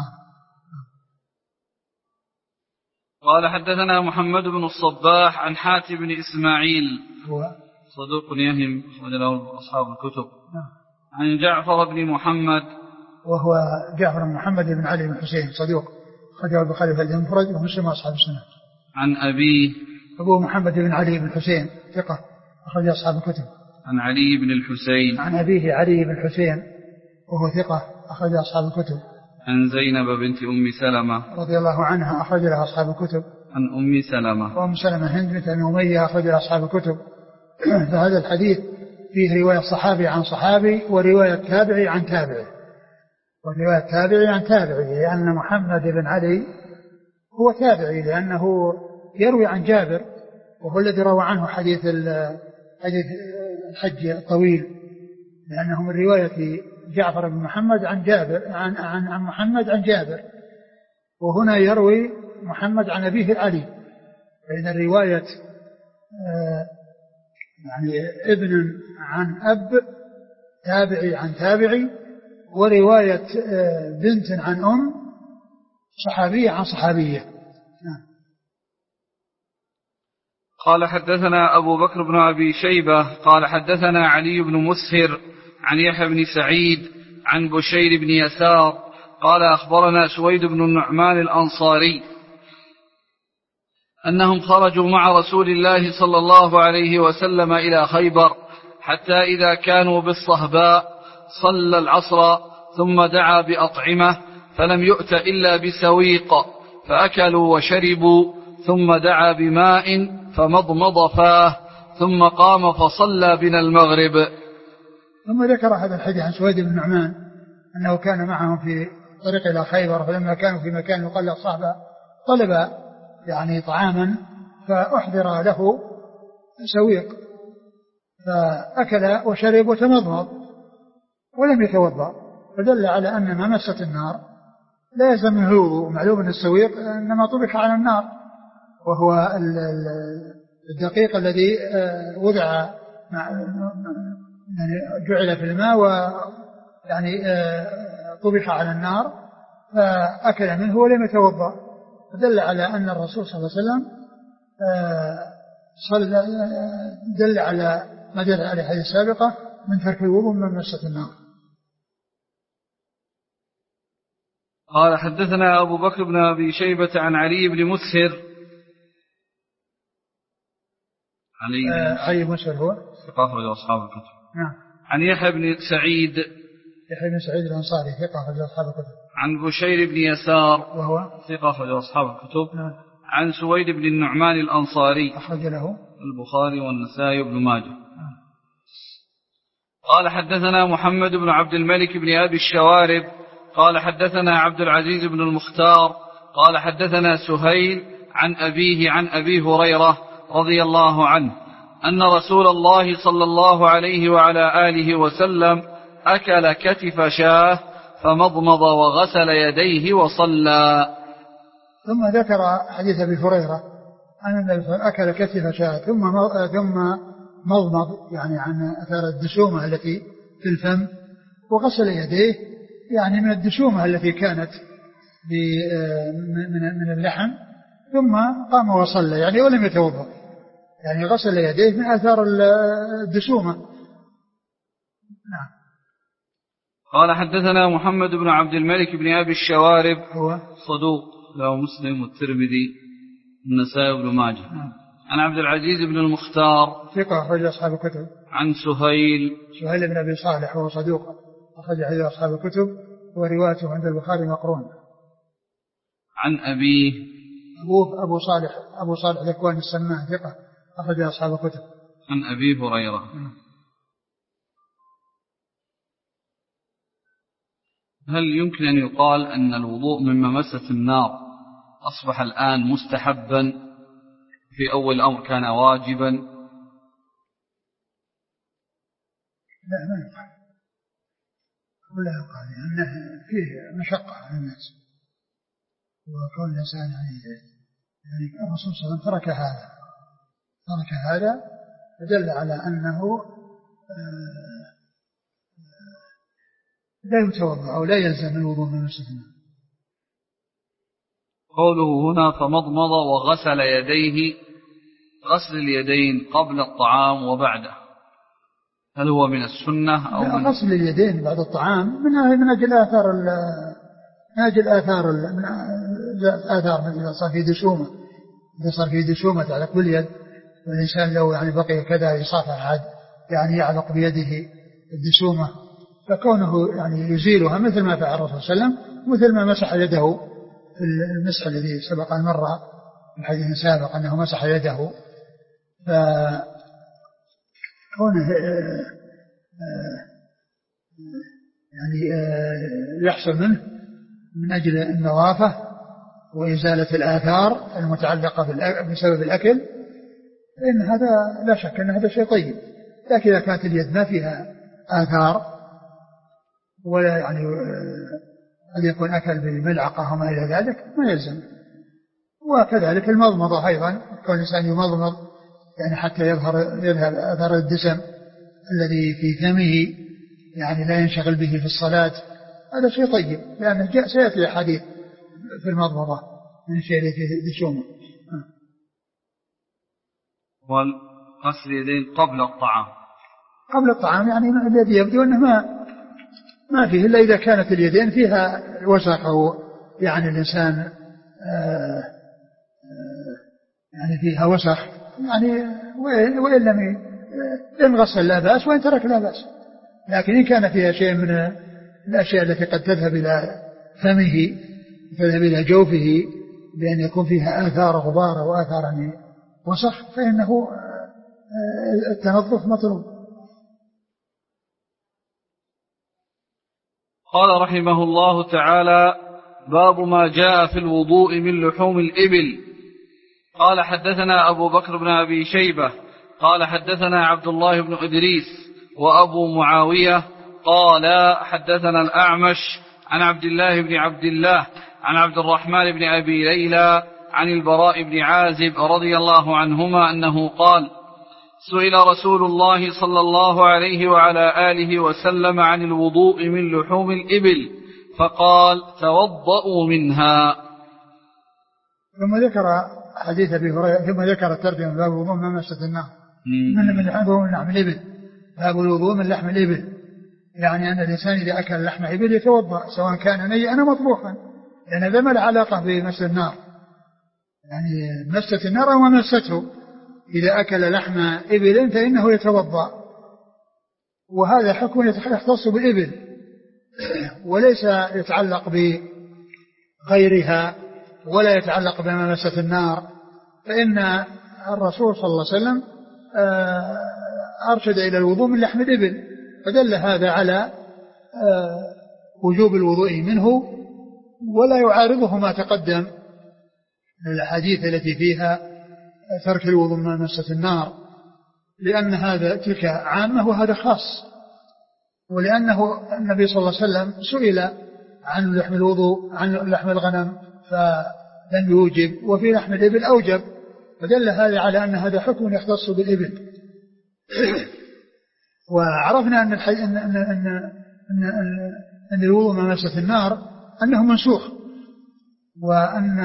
قال حدثنا محمد بن الصباح عن حاتم بن إسماعيل هو صدوق يهم أخرج له أصحاب الكتب. عن جعفر بن محمد وهو جعفر بن محمد بن علي بن حسين صدوق أخرجه البخاري في المفرد ومسلم وأصحاب السنة. عن أبيه أبو محمد بن علي بن حسين ثقة أخرج أصحاب الكتب. عن علي بن الحسين عن أبيه علي بن حسين وهو ثقة أخرج أصحاب الكتب. عن زينب بنت أم سلمة رضي الله عنها أخرج لها أصحاب الكتب. عن أم سلمة وأم سلمة هند بنت أبي أمية أخرج لها أصحاب الكتب. فهذا الحديث فيه رواية صحابي عن صحابي ورواية تابعي عن تابعي لأن محمد بن علي هو تابعي لأنه يروي عن جابر وهو الذي روى عنه حديث الحج الطويل لأنه من رواية جعفر بن محمد عن جابر عن محمد عن جابر وهنا يروي محمد عن أبيه علي. فإن الرواية يعني ابن عن أب تابعي عن تابعي ورواية بنت عن أم صحابية عن صحابية. قال حدثنا أبو بكر بن أبي شيبة قال حدثنا علي بن مسهر عن يحيى بن سعيد عن بشير بن يسار قال أخبرنا سويد بن النعمان الأنصاري أنهم خرجوا مع رسول الله صلى الله عليه وسلم إلى خيبر حتى إذا كانوا بالصهباء صلى العصر ثم دعا بأطعمة فلم يؤت إلا بسويق فأكلوا وشربوا ثم دعا بماء فمضمض فاه ثم قام فصلى بنا المغرب. ثم ذكر هذا الحديث عن سويد بن النعمان أنه كان معهم في طريق إلى خيبر فلما كانوا في مكان يقال له الصحبة طلب يعني طعاما فأحضر له سويق فأكل وشرب وتمضمض ولم يتوضأ فدل على أن ما مست النار لا يلزم منه الوضوء. معلوم أن السويق إنما طبخ على النار، وهو الدقيق الذي وضع يعني جعل في الماء ويعني طبخ على النار فأكل منه ولم يتوضأ، فدل على أن الرسول صلى الله عليه وسلم دل على ما دل على الحديث السابقة من ترك الوضوء من مسة النار. قال حدثنا أبو بكر بن أبي شيبة عن علي بن مسهر. علي بن مسهر هو ثقة أصحاب الكتب. نعم. عن يحيى بن سعيد. يحيى بن سعيد الأنصاري ثقة أصحاب الكتب. عن بشير بن يسار وهو ثقة أصحاب الكتب. نعم. عن سويد بن النعمان الأنصاري أخرج له البخاري والنسائي بن ماجه. قال حدثنا محمد بن عبد الملك بن أبي الشوارب قال حدثنا عبد العزيز بن المختار قال حدثنا سهيل عن أبيه عن أبي هريرة رضي الله عنه أن رسول الله صلى الله عليه وعلى آله وسلم أكل كتف شاه فمضمض وغسل يديه وصلى. ثم ذكر حديث أبي هريرة أن أكل كتف شاه ثم مضمض يعني عن أثار الدسومة التي في الفم، وغسل يديه يعني من الدسومة التي كانت من اللحم، ثم قام وصلى يعني ولم يتوضأ، يعني غسل يديه من أثار الدسومة. نعم. قال حدثنا محمد بن عبد الملك بن أبي الشوارب هو صدوق له مسلم والترمذي النسائي بن ماجه. نعم. عن عبد العزيز بن المختار ثقة أخرج أصحاب الكتب. عن سهيل بن أبي صالح وهو صدوق أخرج حديث أصحاب الكتب وروايته عند البخاري مقرون. عن أبيه أبوه أبو صالح ذكوان السمان ثقة أخرج أصحاب الكتب. عن أبي هريرة. هل يمكن أن يقال أن الوضوء من ممسة النار أصبح الآن مستحبا في أول الأمر كان واجبا؟ لا ما يقال، ولا يقال لأنه فيه مشقة على الناس، وكون الإنسان يعني الرسول صلى الله عليه وسلم ترك هذا فدل على أنه لا يتوضأ أو لا يلزم الوضوء من مسجد. قوله هنا فمضمض وغسل يديه، غسل اليدين قبل الطعام وبعده، هل هو من السنة أو من غسل اليدين بعد الطعام من أجل آثار إذا صار في دسومة تعلق باليد، والإنسان لو يعني بقي كذا يصافح عاد يعني يعلق بيده الدسومة، فكونه يعني يزيلها مثل ما فعل الرسول صلى الله عليه وسلم، مثل ما مسح يده في المسح الذي سبق المرة في الحديث السابق أنه مسح يده، فكونه يعني يحصل منه من أجل النظافة وإزالة الآثار المتعلقة بسبب الأكل، فإن هذا لا شك أن هذا شيء طيب. لكن إذا كانت اليد ما فيها آثار ولا يعني أن يكون أكل بالملعقة وما إلى ذلك ما يلزم. وكذلك المضمضة أيضا، كون الإنسان يمضمض يعني حتى يذهب أثر الدسم الذي في فمه يعني لا ينشغل به في الصلاة، هذا شيء طيب، لأنه جاء سيأتي حديث في المضمضة من شيء في دسومه. والغسل اليدين قبل الطعام. قبل الطعام يعني الذي يبدو أنه ما فيه إلا إذا كانت اليدين فيها وسخ أو يعني الإنسان يعني فيها وسخ يعني، وإن لم ينغسل لا بأس وإن ترك لا بأس. لكن إن كان فيها شيء من الأشياء التي قد تذهب إلى فمه تذهب إلى جوفه بأن يكون فيها آثار غبار وآثار وسخ، فإنه التنظف مطلوب. قال رحمه الله تعالى: باب ما جاء في الوضوء من لحوم الإبل. قال حدثنا أبو بكر بن أبي شيبة قال حدثنا عبد الله بن إدريس وأبو معاوية قال حدثنا الأعمش عن عبد الله بن عبد الله عن عبد الرحمن بن أبي ليلى عن البراء بن عازب رضي الله عنهما أنه قال: سئل رسول الله صلى الله عليه وعلى آله وسلم عن الوضوء من لحوم الإبل فقال: توضؤوا منها. ثم ذكر حديث أبي هريرة ثم ذكر الترجمة باب الوضوء من مسة النار من لحم الإبل. باب الوضوء من لحم الإبل، يعني أن الإنسان إذا أكل لحم إبل يتوضأ سواء كان نيئا أو مطبوخا، لأن هذا ما له علاقة بمس النار، يعني مسة النار أو ما مسته. إذا أكل لحم إبل فإنه يتوضأ، وهذا حكم يختص بالإبل وليس يتعلق بغيرها ولا يتعلق بما مست النار، فإن الرسول صلى الله عليه وسلم أرشد إلى الوضوء من لحم الإبل، فدل هذا على وجوب الوضوء منه، ولا يعارضه ما تقدم من الأحاديث التي فيها ترك الوضوء من مست النار، لأن هذا تلك عامة وهذا خاص، ولأنه النبي صلى الله عليه وسلم سئل عن لحم الوضوء عن لحم الغنم فلم يوجب، وفي لحم الإبل أوجب، فدل هذا على أن هذا حكم يختص بالإبل. وعرفنا أن الوضوء من مسة النار أنه منسوخ، وأن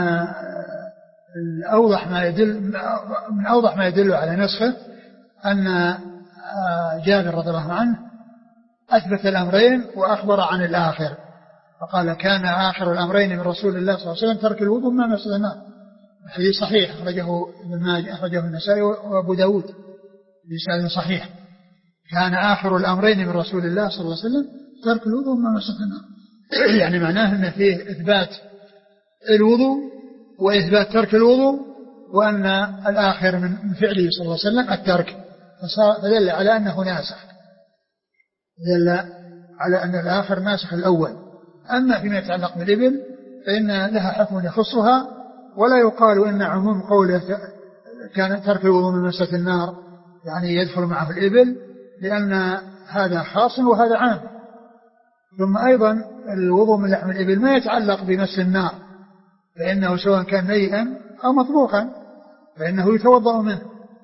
من أوضح ما يدل على نسخه أن جابر رضي الله عنه أثبت الأمرين وأخبر عن الآخر، فقال: كان آخر الأمرين من رسول الله صلى الله عليه وسلم ترك الوضوء مما مسة النار. الحديث صحيح، أخرجه ابن ماجه، أخرجه النسائي وأبو داود بإسناد صحيح. كان آخر الأمرين من رسول الله صلى الله عليه وسلم ترك الوضوء مما مسة النار، يعني معناه أن فيه إثبات الوضوء وإثبات ترك الوضوء، وأن الآخر من فعله صلى الله عليه وسلم الترك، فدل على أنه ناسخ، دل على أن الآخر ناسخ الأول. أما فيما يتعلق بالإبل فإن لها حكم يخصها، ولا يقال إن عموم قوله كان ترك الوضوء من مسة النار يعني يدخل معه الإبل، لأن هذا خاص وهذا عام. ثم أيضا الوضوء من لحم الإبل ما يتعلق بمس النار، فإنه سواء كان نيئا أو مطبوخا فإنه يتوضأ منه.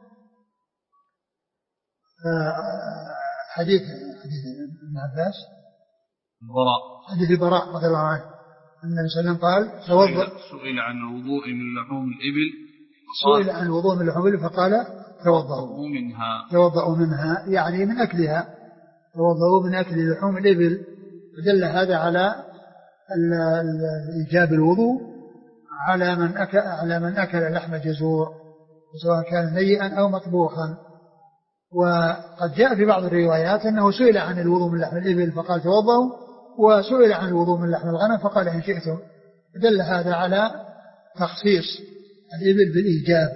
حديث ابن عباس حديث البراء رضي الله عنه أن النبي صلى الله عليه وسلم قال: سئل عن الوضوء من لحوم الإبل، سئل عن الوضوء من لحوم الإبل فقال: توضأوا منها، يعني من أكلها، توضأوا من أكل لحوم الإبل. فدل هذا على إيجاب الوضوء على من أكل لحم جزور سواء كان نيئا أو مطبوخا. وقد جاء في بعض الروايات أنه سئل عن الوضوء من لحم الإبل فقال: توضأوا، وسئل عن الوضوء من لحم الغنم فقال: إن شئتم. دل هذا على تخصيص الإبل بالإيجاب.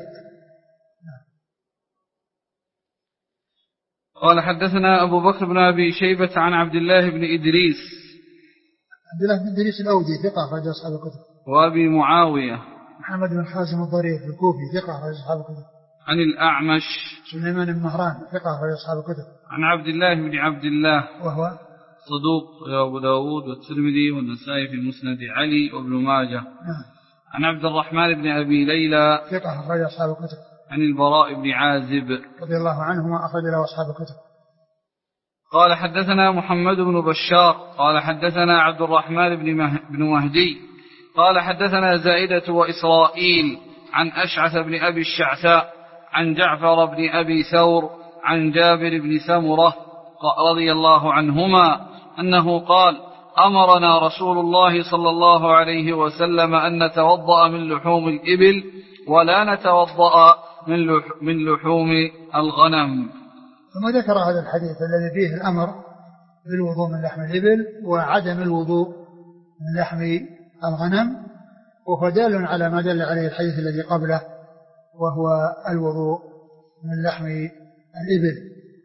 قال: حدثنا أبو بكر بن أبي شيبة عن عبد الله بن إدريس. عبد الله بن إدريس الأودي ثقة أخرج أصحاب الكتب. وأبي معاوية محمد بن خازم الضرير الكوفي ثقة أخرج أصحاب الكتب. عن الأعمش سليمان بن مهران ثقة أخرج أصحاب الكتب. عن عبد الله بن عبد الله وهو صدوق أبو داود والترمذي والنسائي في مسند علي وابن ماجه. عن عبد الرحمن بن أبي ليلى ثقة أخرج أصحاب الكتب. عن البراء بن عازب رضي الله عنهما أخرج له أصحاب الكتب. قال: حدثنا محمد بن بشار قال: حدثنا عبد الرحمن بن مهدي قال: حدثنا زائدة وإسرائيل عن أشعث بن أبي الشعثاء عن جعفر بن أبي ثور عن جابر بن سمرة رضي الله عنهما أنه قال: أمرنا رسول الله صلى الله عليه وسلم أن نتوضأ من لحوم الإبل ولا نتوضأ من لحوم الغنم. ثم ذكر هذا الحديث الذي فيه الأمر بالوضوء من لحم الإبل وعدم الوضوء من لحم الغنم، وهو دال على ما دل عليه الحديث الذي قبله، وهو الوضوء من لحم الإبل.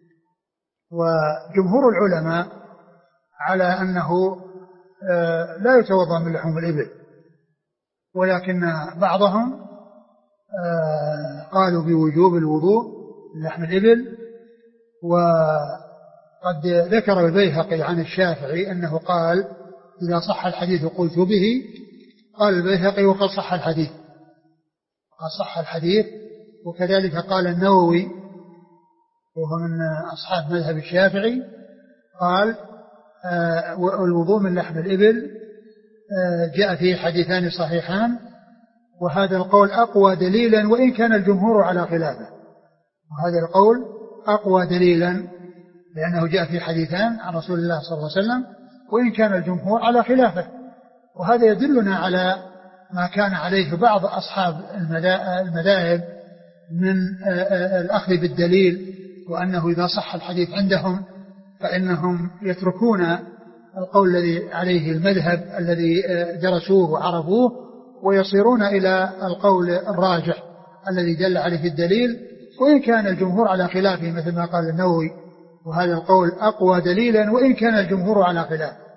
وجمهور العلماء على أنه لا يتوضأ من لحوم الإبل، ولكن بعضهم قالوا بوجوب الوضوء من لحم الإبل. وقد ذكر البيهقي عن الشافعي أنه قال إذا صح الحديث قلت به. قال البيهقي وقد صح الحديث، قد صح الحديث. وكذلك قال النووي وهو من أصحاب مذهب الشافعي، قال الوضوء من لحم الإبل جاء فيه حديثان صحيحان، وهذا القول أقوى دليلا وإن كان الجمهور على خلافه. وهذا القول أقوى دليلا لأنه جاء في حديثان عن رسول الله صلى الله عليه وسلم وإن كان الجمهور على خلافه. وهذا يدلنا على ما كان عليه بعض أصحاب المذاهب من الأخذ بالدليل، وأنه إذا صح الحديث عندهم فإنهم يتركون القول الذي عليه المذهب الذي درسوه وعرفوه ويصيرون إلى القول الراجح الذي دل عليه الدليل وإن كان الجمهور على خلافه، مثل ما قال النووي. وهذا القول أقوى دليلا وإن كان الجمهور على خلافه.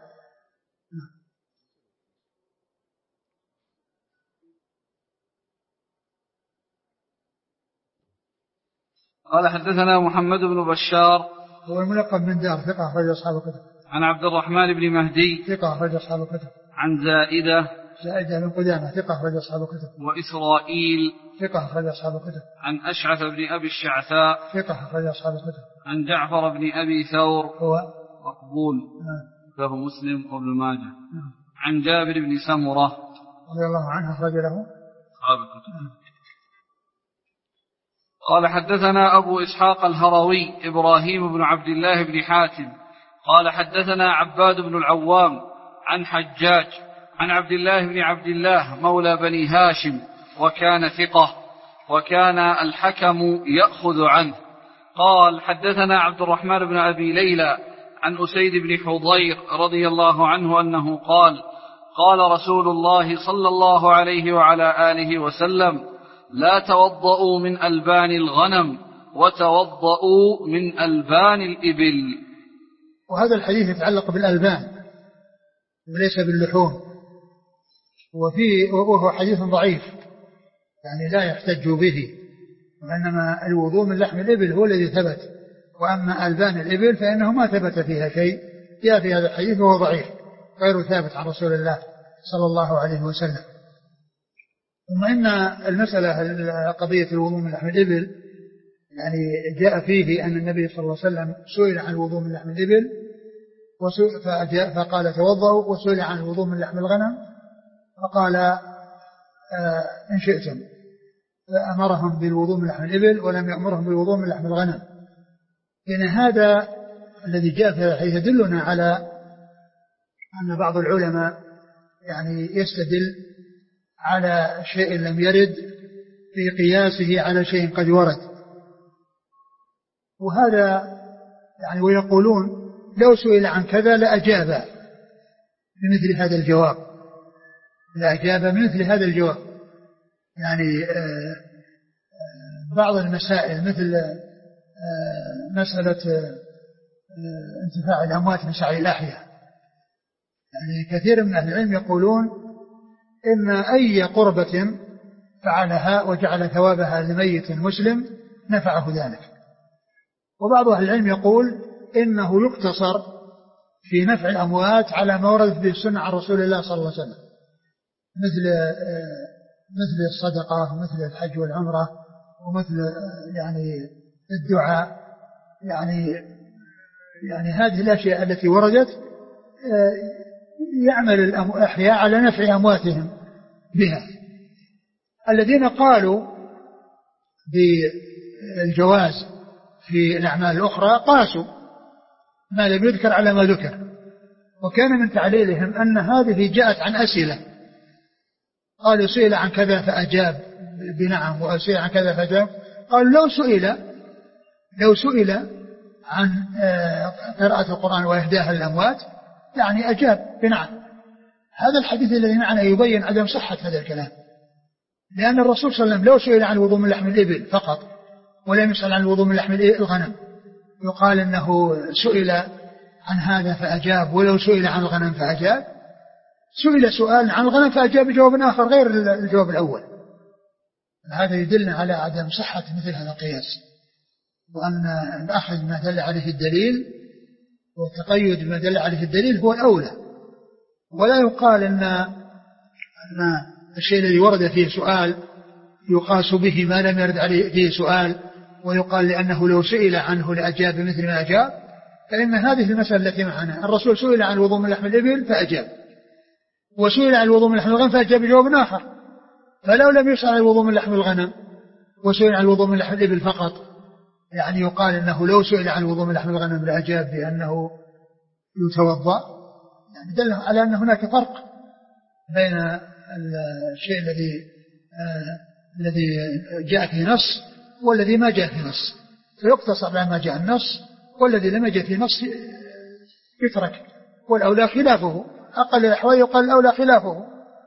قال حدثنا محمد بن بشار هو الملقب من دار، ثقة أخرج أصحاب الكتب. عن عبد الرحمن بن مهدي، ثقة أخرج أصحاب الكتب. عن زائدة بن قدامة، ثقة أخرج أصحاب الكتب. وإسرائيل، ثقة أخرج أصحاب الكتب. عن أشعث بن أبي الشعثاء، ثقة أخرج أصحاب الكتب. عن جعفر بن أبي ثور، هو مقبول، له مسلم وابن ماجه. عن جابر بن سمرة رضي الله عنه أخرج له أصحاب الكتب. قال حدثنا أبو إسحاق الهروي إبراهيم بن عبد الله بن حاتم قال حدثنا عباد بن العوام عن حجاج عن عبد الله بن عبد الله مولى بني هاشم وكان ثقة، وكان الحكم يأخذ عنه. قال حدثنا عبد الرحمن بن أبي ليلى عن أسيد بن حضير رضي الله عنه أنه قال قال رسول الله صلى الله عليه وعلى آله وسلم: لا توضؤوا من ألبان الغنم وتوضؤوا من ألبان الإبل. وهذا الحديث يتعلق بالألبان وليس باللحوم، وهو حديث ضعيف يعني لا يحتج به، وإنما الوضوء من لحم الإبل هو الذي ثبت، وأما ألبان الإبل فإنه ما ثبت فيها شيء جاء في هذا الحديث وهو ضعيف غير ثابت عن رسول الله صلى الله عليه وسلم. ثم إن المسألة قضية الوضوء من لحم الإبل يعني جاء فيه أن النبي صلى الله عليه وسلم سئل عن الوضوء من لحم الإبل فقال توضؤوا، وسئل عن الوضوء من لحم الغنم فقال إن شئتم، فأمرهم بالوضوء من لحم الإبل ولم يأمرهم بالوضوء من لحم الغنم. لأن هذا الذي جاء في الحديث يدلنا على أن بعض العلماء يعني يستدل على شيء لم يرد في قياسه على شيء قد ورد، وهذا يعني ويقولون لو سئل عن كذا لأجاب بمثل هذا الجواب، لأجاب بمثل هذا الجواب. يعني بعض المسائل مثل مسألة انتفاع الأموات من سعي الأحياء، يعني كثير من أهل العلم يقولون إن أي قربة فعلها وجعل ثوابها لميت مسلم نفعه ذلك. وبعض أهل العلم يقول إنه يقتصر في نفع الأموات على ما وردت به السنة عن رسول الله صلى الله عليه وسلم، مثل الصدقة ومثل الحج والعمرة ومثل يعني الدعاء، يعني هذه الأشياء التي وردت يعمل الأحياء على نفع أمواتهم بها. الذين قالوا بالجواز في الأعمال الأخرى قاسوا ما لم يذكر على ما ذكر، وكان من تعليلهم أن هذه جاءت عن أسئلة، قالوا سئل عن كذا فأجاب بنعم وسئل عن كذا فأجاب. قال لو سئل عن قراءة القرآن وإهداها للأموات يعني أجاب بنعم. هذا الحديث الذي معنا يبين عدم صحة هذا الكلام، لأن الرسول صلى الله عليه وسلم لو سئل عن الوضوء من لحم الإبل فقط ولم يسأل عن الوضوء من لحم الغنم يقال أنه سئل عن هذا فأجاب، ولو سئل عن الغنم فأجاب. سئل سؤال عن الغنم فأجاب بجواب آخر غير الجواب الأول. هذا يدلنا على عدم صحة مثل هذا القياس، وأن الأخذ ما دل عليه الدليل والتقيد بما دل عليه الدليل هو الأولى، ولا يقال أن الشيء الذي ورد فيه سؤال يقاس به ما لم يرد عليه فيه سؤال، ويقال لأنه لو سئل عنه لأجاب بمثل ما أجاب، فإن هذه المسألة التي معنا الرسول سئل عن الوضوء من لحم الإبل فأجاب، وسئل عن الوضوء من لحم الغنم فأجاب بجواب آخر. فلو لم يسأل عن الوضوء من لحم الغنم وسئل عن الوضوء من لحم الإبل فقط، يعني يقال أنه لو سئل عن الوضوء من لحم الغنم لأجاب بأنه يتوضأ، يعني دل على أن هناك فرق بين الشيء الذي جاء في نص والذي ما جاء في نص، فيقتصر على ما جاء النص، والذي لم يجد في نص يترك، والأولى خلافه، أقل الأحوال يقال الأولى خلافه.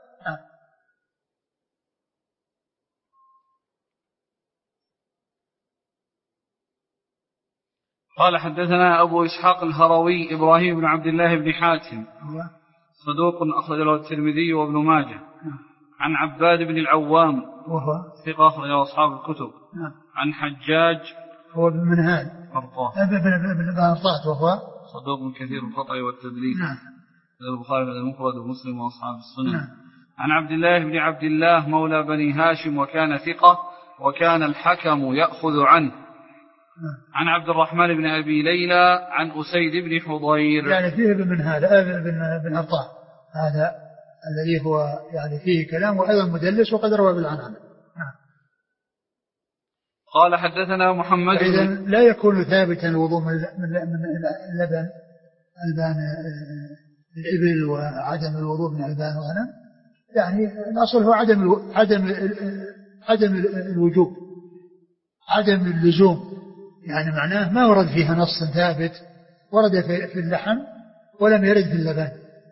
قال حدثنا أبو إسحاق الهروي إبراهيم بن عبد الله بن حاتم صدوق أخرج له الترمذي وابن ماجه. عن عباد بن العوام وهو ثقة أخرج له أصحاب الكتب. عن حجاج هو بن منهال بن أرطاة وهو صدوق كثير الخطأ والتدليس. البخاري المفرد ومسلم وأصحاب السنن. عن عبد الله بن عبد الله مولى بني هاشم وكان ثقة وكان الحكم يأخذ عنه. عن عبد الرحمن بن أبي ليلى عن أسيد بن حضير. يعني فيه ابن بن أرطاة هذا الذي هو يعني فيه كلام وأيضا مدلس وقد روى بالعنعنة. قال حدثنا محمد إذن لا يكون ثابتا الوضوء من اللبن ألبان الإبل وعدم الوضوء من ألبان الغنم، يعني الأصل هو عدم الوجوب، عدم اللزوم، يعني معناه ما ورد فيها نص ثابت، ورد في اللحم ولم يرد في اللبن.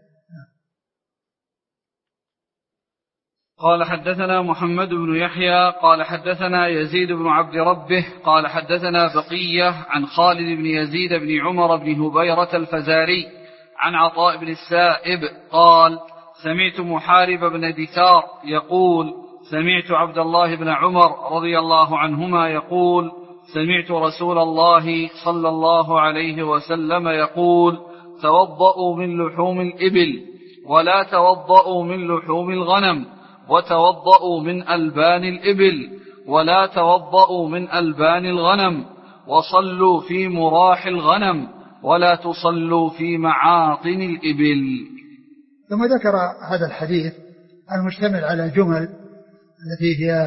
قال حدثنا محمد بن يحيى قال حدثنا يزيد بن عبد ربه قال حدثنا بقية عن خالد بن يزيد بن عمر بن هبيرة الفزاري عن عطاء بن السائب قال سمعت محارب بن دثار يقول سمعت عبد الله بن عمر رضي الله عنهما يقول سمعت رسول الله صلى الله عليه وسلم يقول توضؤوا من لحوم الإبل ولا توضؤوا من لحوم الغنم وتوضؤوا من ألبان الإبل ولا توضؤوا من ألبان الغنم وصلوا في مراح الغنم ولا تصلوا في معاطن الإبل. ثم ذكر هذا الحديث المشتمل على جمل التي هي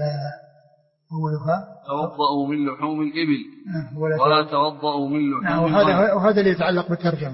أولها توضؤوا من لحوم الإبل ولا توضؤوا من لحوم الغنم، وهذا اللي يتعلق بالترجمة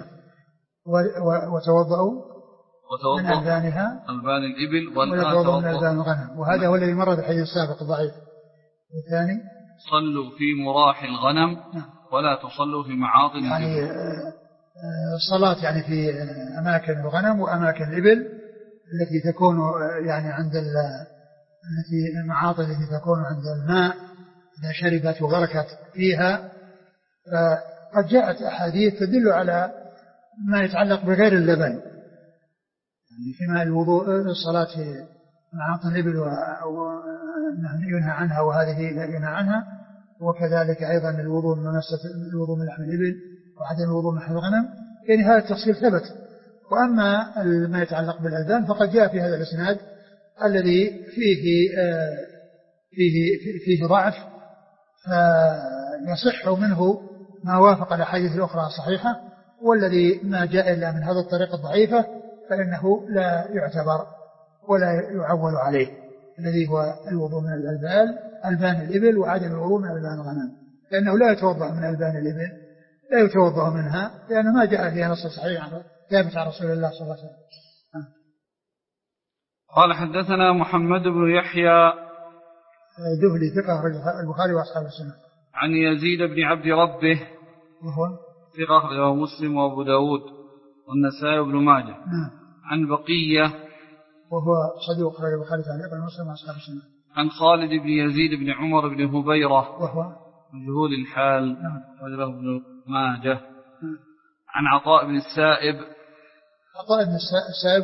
وتوضؤوا من ألبانها ألبان الإبل ولا توضؤوا من ألبان الغنم، وهذا هو الذي مر بالحديث السابق ضعيف. والثاني صلوا في مراح الغنم ولا تصلوا في معاطن الإبل، يعني الصلاة يعني في أماكن الغنم وأماكن الإبل التي تكون يعني عند التي المعاطن التي تكون عند الماء إذا شربت وغرقت فيها. فقد جاءت أحاديث تدل على ما يتعلق بغير اللبن، يعني فيما الوضوء الصلاة في معاطن الإبل ينهى عنها وهذه لا ينهى عنها، وكذلك أيضا الوضوء من لحم الإبل وعدم الوضوء من لحم الغنم، يعني هذا التفصيل ثبت. وأما ما يتعلق بالألبان فقد جاء في هذا الإسناد الذي فيه ضعف، فيصح منه ما وافق الأحاديث الأخرى الصحيحة، والذي ما جاء إلا من هذا الطريقة الضعيفة فإنه لا يعتبر ولا يعول عليه، الذي هو الوضوء من ألبان الإبل وعدم الوضوء من ألبان الغنم، لأنه لا يتوضأ من ألبان الإبل، لا يتوضأ منها لأنه ما جاء فيها نص صحيح ثابت عن رسول الله صلى الله عليه وسلم. قال حدثنا محمد بن يحيى ذهلي ثقة البخاري وأصحاب السنة. عن يزيد بن عبد ربه وهو ثقة أخرجه مسلم وأبو داود والنسائي وابن ماجه. عن بقية وهو صدوق أخرج البخاري تعليقا ومسلم وأصحاب السنة. عن خالد بن يزيد بن عمر بن هبيرة وهو مجهول الحال أخرجه ابن ماجه. عن عطاء بن السائب عطاء بن السائب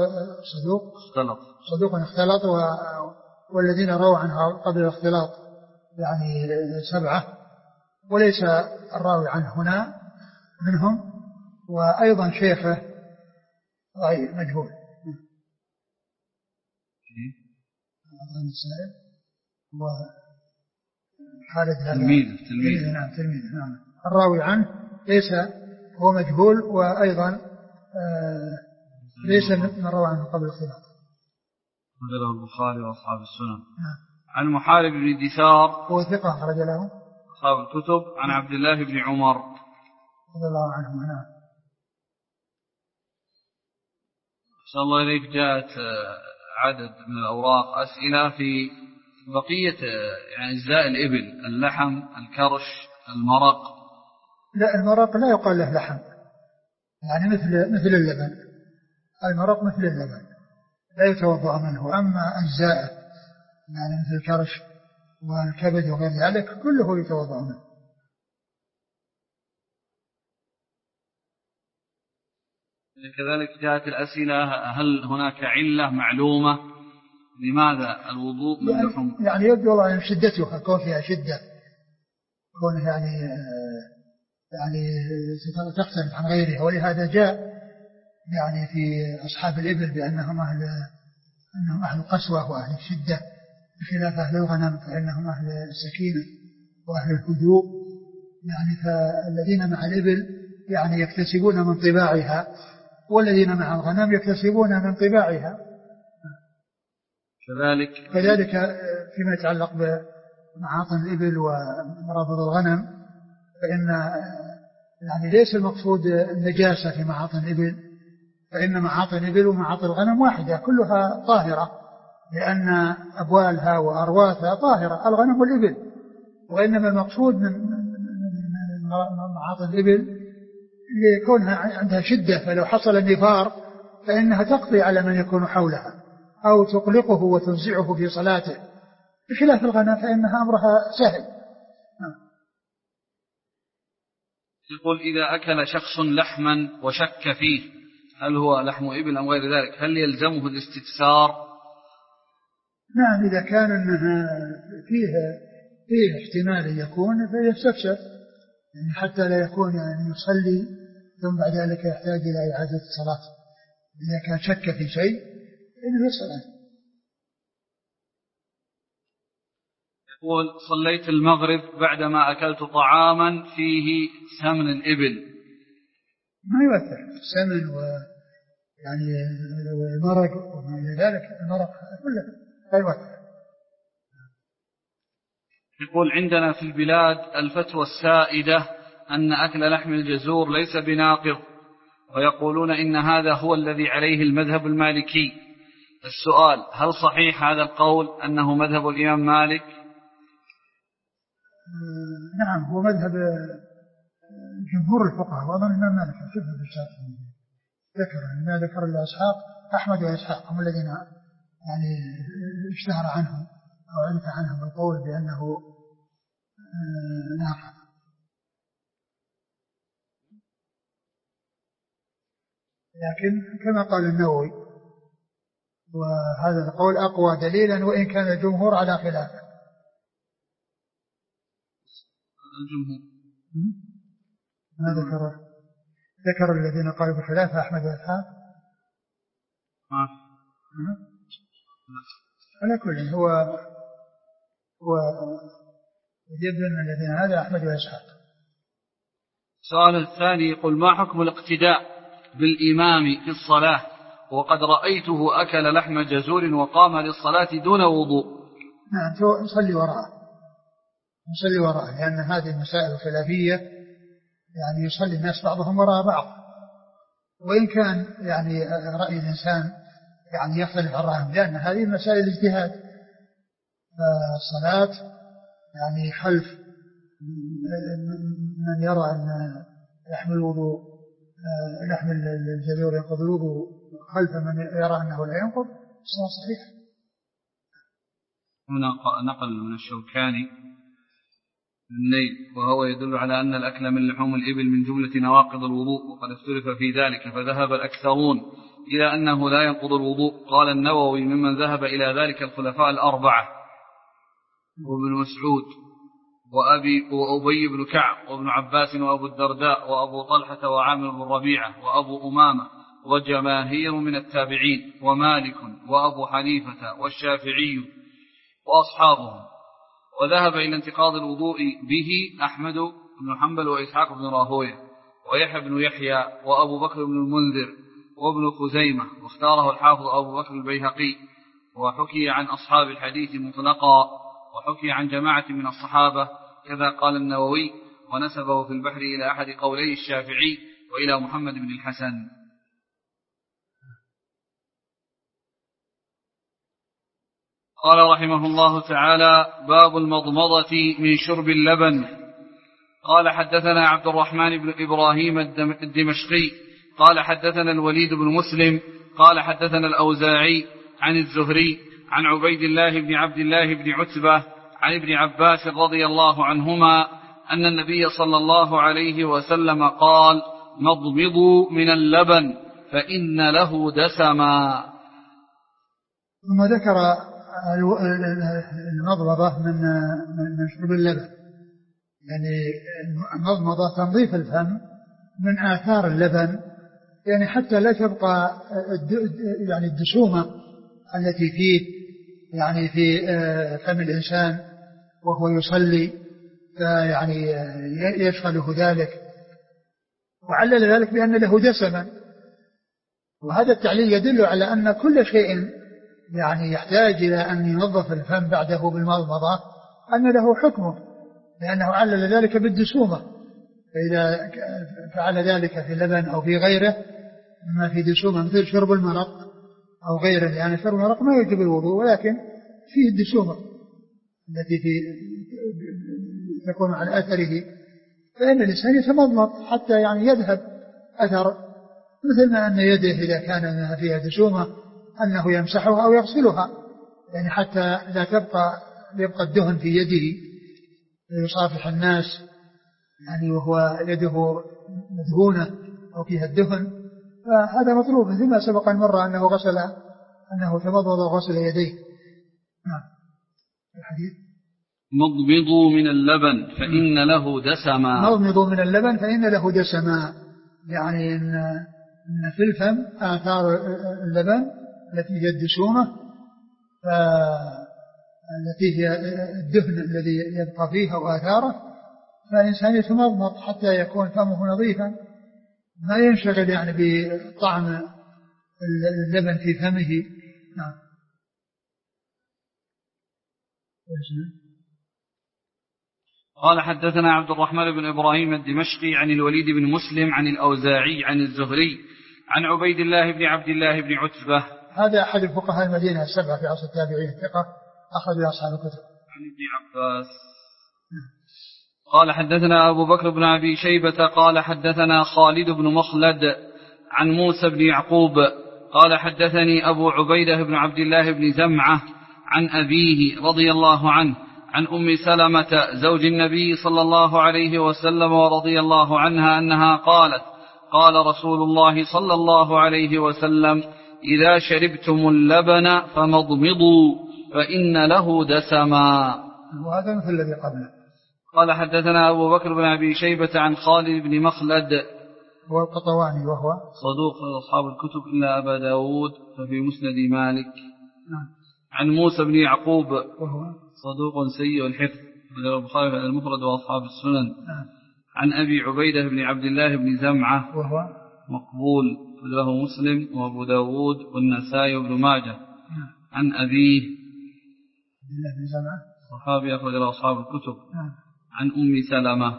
صدوق اختلط، والذين رووا عنه قبل الاختلاط يعني 7، وليس الراوي عنه هنا منهم. وأيضا شيخه ضعيف مجهول. خالد تلميذ. نعم تلميذ. نعم الراوي عنه ليس هو مجهول، وأيضا ليس من روى عنه قبل الخلاف. رجله البخاري وأصحاب السنن. عن محارب بن دثار هو ثقة رجله أصحاب الكتب. عن عبد الله بن عمر رضي الله عنه. نعم. أحسن الله إليك. جاءت عدد من الأوراق أسئلة في بقية يعني أجزاء الإبل، اللحم، الكرش، المرق. لا، المرق لا يقال له لحم، يعني مثل اللبن. المرق مثل اللبن لا يتوضأ منه. أما أجزاء يعني مثل الكرش والكبد وغير ذلك كله يتوضأ منه. كذلك جاءت الأسئلة: هل هناك علة معلومة لماذا الوضوء من لحم؟ يعني يبدو والله أن شدتها، كون فيها شدة، كون يعني تختلف عن غيرها، ولهذا جاء يعني في أصحاب الإبل بأنهم أهل قسوة وأهل الشدة، بخلاف أهل الغنم فإنهم أهل السكينة وأهل الهدوء. يعني فالذين مع الإبل يعني يكتسبون من طباعها، والذين مع الغنم يكتسبون من طباعها. كذلك فيما يتعلق بمعاطن الإبل ومرابض الغنم، فإن يعني ليس المقصود النجاسة في معاطن الإبل، فإن معاطن الإبل ومعاطن الغنم واحدة كلها طاهرة، لأن أبوالها وأرواثها طاهرة، الغنم والإبل. وإنما المقصود من معاطن الإبل لكونها عندها شدة، فلو حصل النفار فإنها تقضي على من يكون حولها أو تقلقه وتنزعه في صلاته، بخلاف الغنم فإنها أمرها سهل. يقول: إذا أكل شخص لحما وشك فيه هل هو لحم إبل أم غير ذلك، هل يلزمه الاستفسار؟ نعم، إذا كان أنها فيه احتمال أن يكون فيستفسر، يعني حتى لا يكون يعني يصلي ثم بعد ذلك يحتاج إلى إعادة الصلاة. إذا كان شك في شيء فإنه يسأل. يقول: صليت المغرب بعدما أكلت طعاما فيه سمن الإبل. ما يؤثر السمن يعني المرق وما إلى ذلك، المرق كله لا يؤثر. يقول: عندنا في البلاد الفتوى السائدة أن أكل لحم الجزور ليس بناقض، ويقولون إن هذا هو الذي عليه المذهب المالكي. السؤال: هل صحيح هذا القول أنه مذهب الإمام مالك؟ نعم، هو مذهب جمهور الفقهاء، وأظن الإمام مالك شوفه في الشافعي ما ذكر إلا إسحاق، أحمد وإسحاق هم الذين يعني اشتهر عنهم أو عرف عنهم القول بأنه ناقض. لكن كما قال النووي، وهذا القول أقوى دليلا وإن كان الجمهور على خلافه. الجمهور ما ذكر الذين قالوا بخلافه أحمد وإسحاق. على كل هو يبدو أن الذين هذا أحمد وإسحاق. السؤال الثاني يقول: ما حكم الاقتداء بالإمام في الصلاة وقد رأيته أكل لحم جزور وقام للصلاة دون وضوء؟ نعم، نصلي وراءه لأن هذه المسائل الخلافية يعني يصلي الناس بعضهم وراء بعض، وإن كان يعني رأي الإنسان يعني يختلف عن رأيه، لأن هذه مسائل اجتهاد. الصلاة يعني خلف من يرى أن لحم الوضوء لحم الجزور ينقض الوضوء خلف من يرى أنه لا ينقض، الصلاة صحيحة. هنا نقل من الشوكاني النيل وهو يدل على أن الأكل من لحوم الإبل من جملة نواقض الوضوء، وقد اختلف في ذلك فذهب الأكثرون إلى أنه لا ينقض الوضوء. قال النووي: ممن ذهب إلى ذلك الخلفاء الأربعة وابن مسعود وأبي بن كعب وابن عباس وأبو الدرداء وأبو طلحة وعامر بن ربيعة وأبو أمامة وجماهير من التابعين ومالك وأبو حنيفة والشافعي وأصحابهم. وذهب إلى انتقاض الوضوء به أحمد بن حنبل وإسحاق بن راهويه ويحيى بن يحيى وأبو بكر بن المنذر وابن خزيمة، واختاره الحافظ أبو بكر البيهقي. وحكي عن أصحاب الحديث مطلقا، وحكي عن جماعة من الصحابة، كذا قال النووي، ونسبه في البحر إلى أحد قولي الشافعي وإلى محمد بن الحسن. قال رحمه الله تعالى: باب المضمضة من شرب اللبن. قال حدثنا عبد الرحمن بن إبراهيم الدمشقي قال حدثنا الوليد بن مسلم قال حدثنا الأوزاعي عن الزهري عن عبيد الله بن عبد الله بن عتبة عن ابن عباس رضي الله عنهما أن النبي صلى الله عليه وسلم قال: مضمضوا من اللبن فإن له دسما. ثم ذكر المضمضة من شرب اللبن، يعني المضمضة تنظيف الفم من آثار اللبن، يعني حتى لا تبقى يعني الدسومة التي فيه، يعني في فم الإنسان وهو يصلي، فيعني يشغله ذلك. وعلل ذلك بأن له دسما، وهذا التعليل يدل على أن كل شيء يعني يحتاج إلى أن ينظف الفم بعده بالمضمضة أن له حكمه، لأنه علل ذلك بالدسومة. فإذا فعل ذلك في اللبن أو في غيره مما في دسومة مثل شرب المرق أو غيره، يعني شرب المرق ما يجب الوضوء ولكن فيه الدسومة التي تكون على أثره، فإن الإنسان يتمضمض حتى يعني يذهب أثر، مثل ما أن يده إذا كان فيها دسومة أنه يمسحها أو يغسلها، يعني حتى لا يبقى الدهن في يده يصافح الناس يعني وهو يده مدهونة أو فيها الدهن، فهذا مطلوب. مثل ما سبق المرة أنه تمضمض وغسل يديه. نعم. الحديث: مضمضوا من اللبن فإن له دسما. مضمضوا من اللبن فإن له دسما، يعني إن في الفم آثار اللبن التي هي الدسومة، التي هي الدهن الذي يبقى فيها وآثاره، فالإنسان يتمضمض حتى يكون فمه نظيفا، ما ينشغل يعني بطعم اللبن في فمه. نعم. قال حدثنا عبد الرحمن بن إبراهيم الدمشقي عن الوليد بن مسلم عن الأوزاعي عن الزهري عن عبيد الله بن عبد الله بن عتبة. هذا أحد الفقهاء المدينة السبعة في عصر التابعين، ثقة أخذ أصحاب الكتب. عن ابن عباس. قال حدثنا أبو بكر بن أبي شيبة قال حدثنا خالد بن مخلد عن موسى بن يعقوب قال حدثني أبو عبيدة بن عبد الله بن زمعة عن أبيه رضي الله عنه عن أم سلمة زوج النبي صلى الله عليه وسلم ورضي الله عنها أنها قالت: قال رسول الله صلى الله عليه وسلم: إذا شربتم اللبن فمضمضوا فإن له دسما. وهذا مثل الذي قبله. قال حدثنا أبو بكر بن أبي شيبة عن خالد بن مخلد هو القطواني وهو صدوق أصحاب الكتب إلا أبا داود ففي مسند مالك. عن موسى بن يعقوب وهو صدوق سيء الحفظ البخاري المفرد وأصحاب السنن. عن أبي عبيدة بن عبد الله بن زمعة وهو مقبول له مسلم وأبو داود والنسائي وابن ماجه. عن أبيه عبد الله بن زمعة صحابي أخرج له أصحاب الكتب. عن أم سلمة.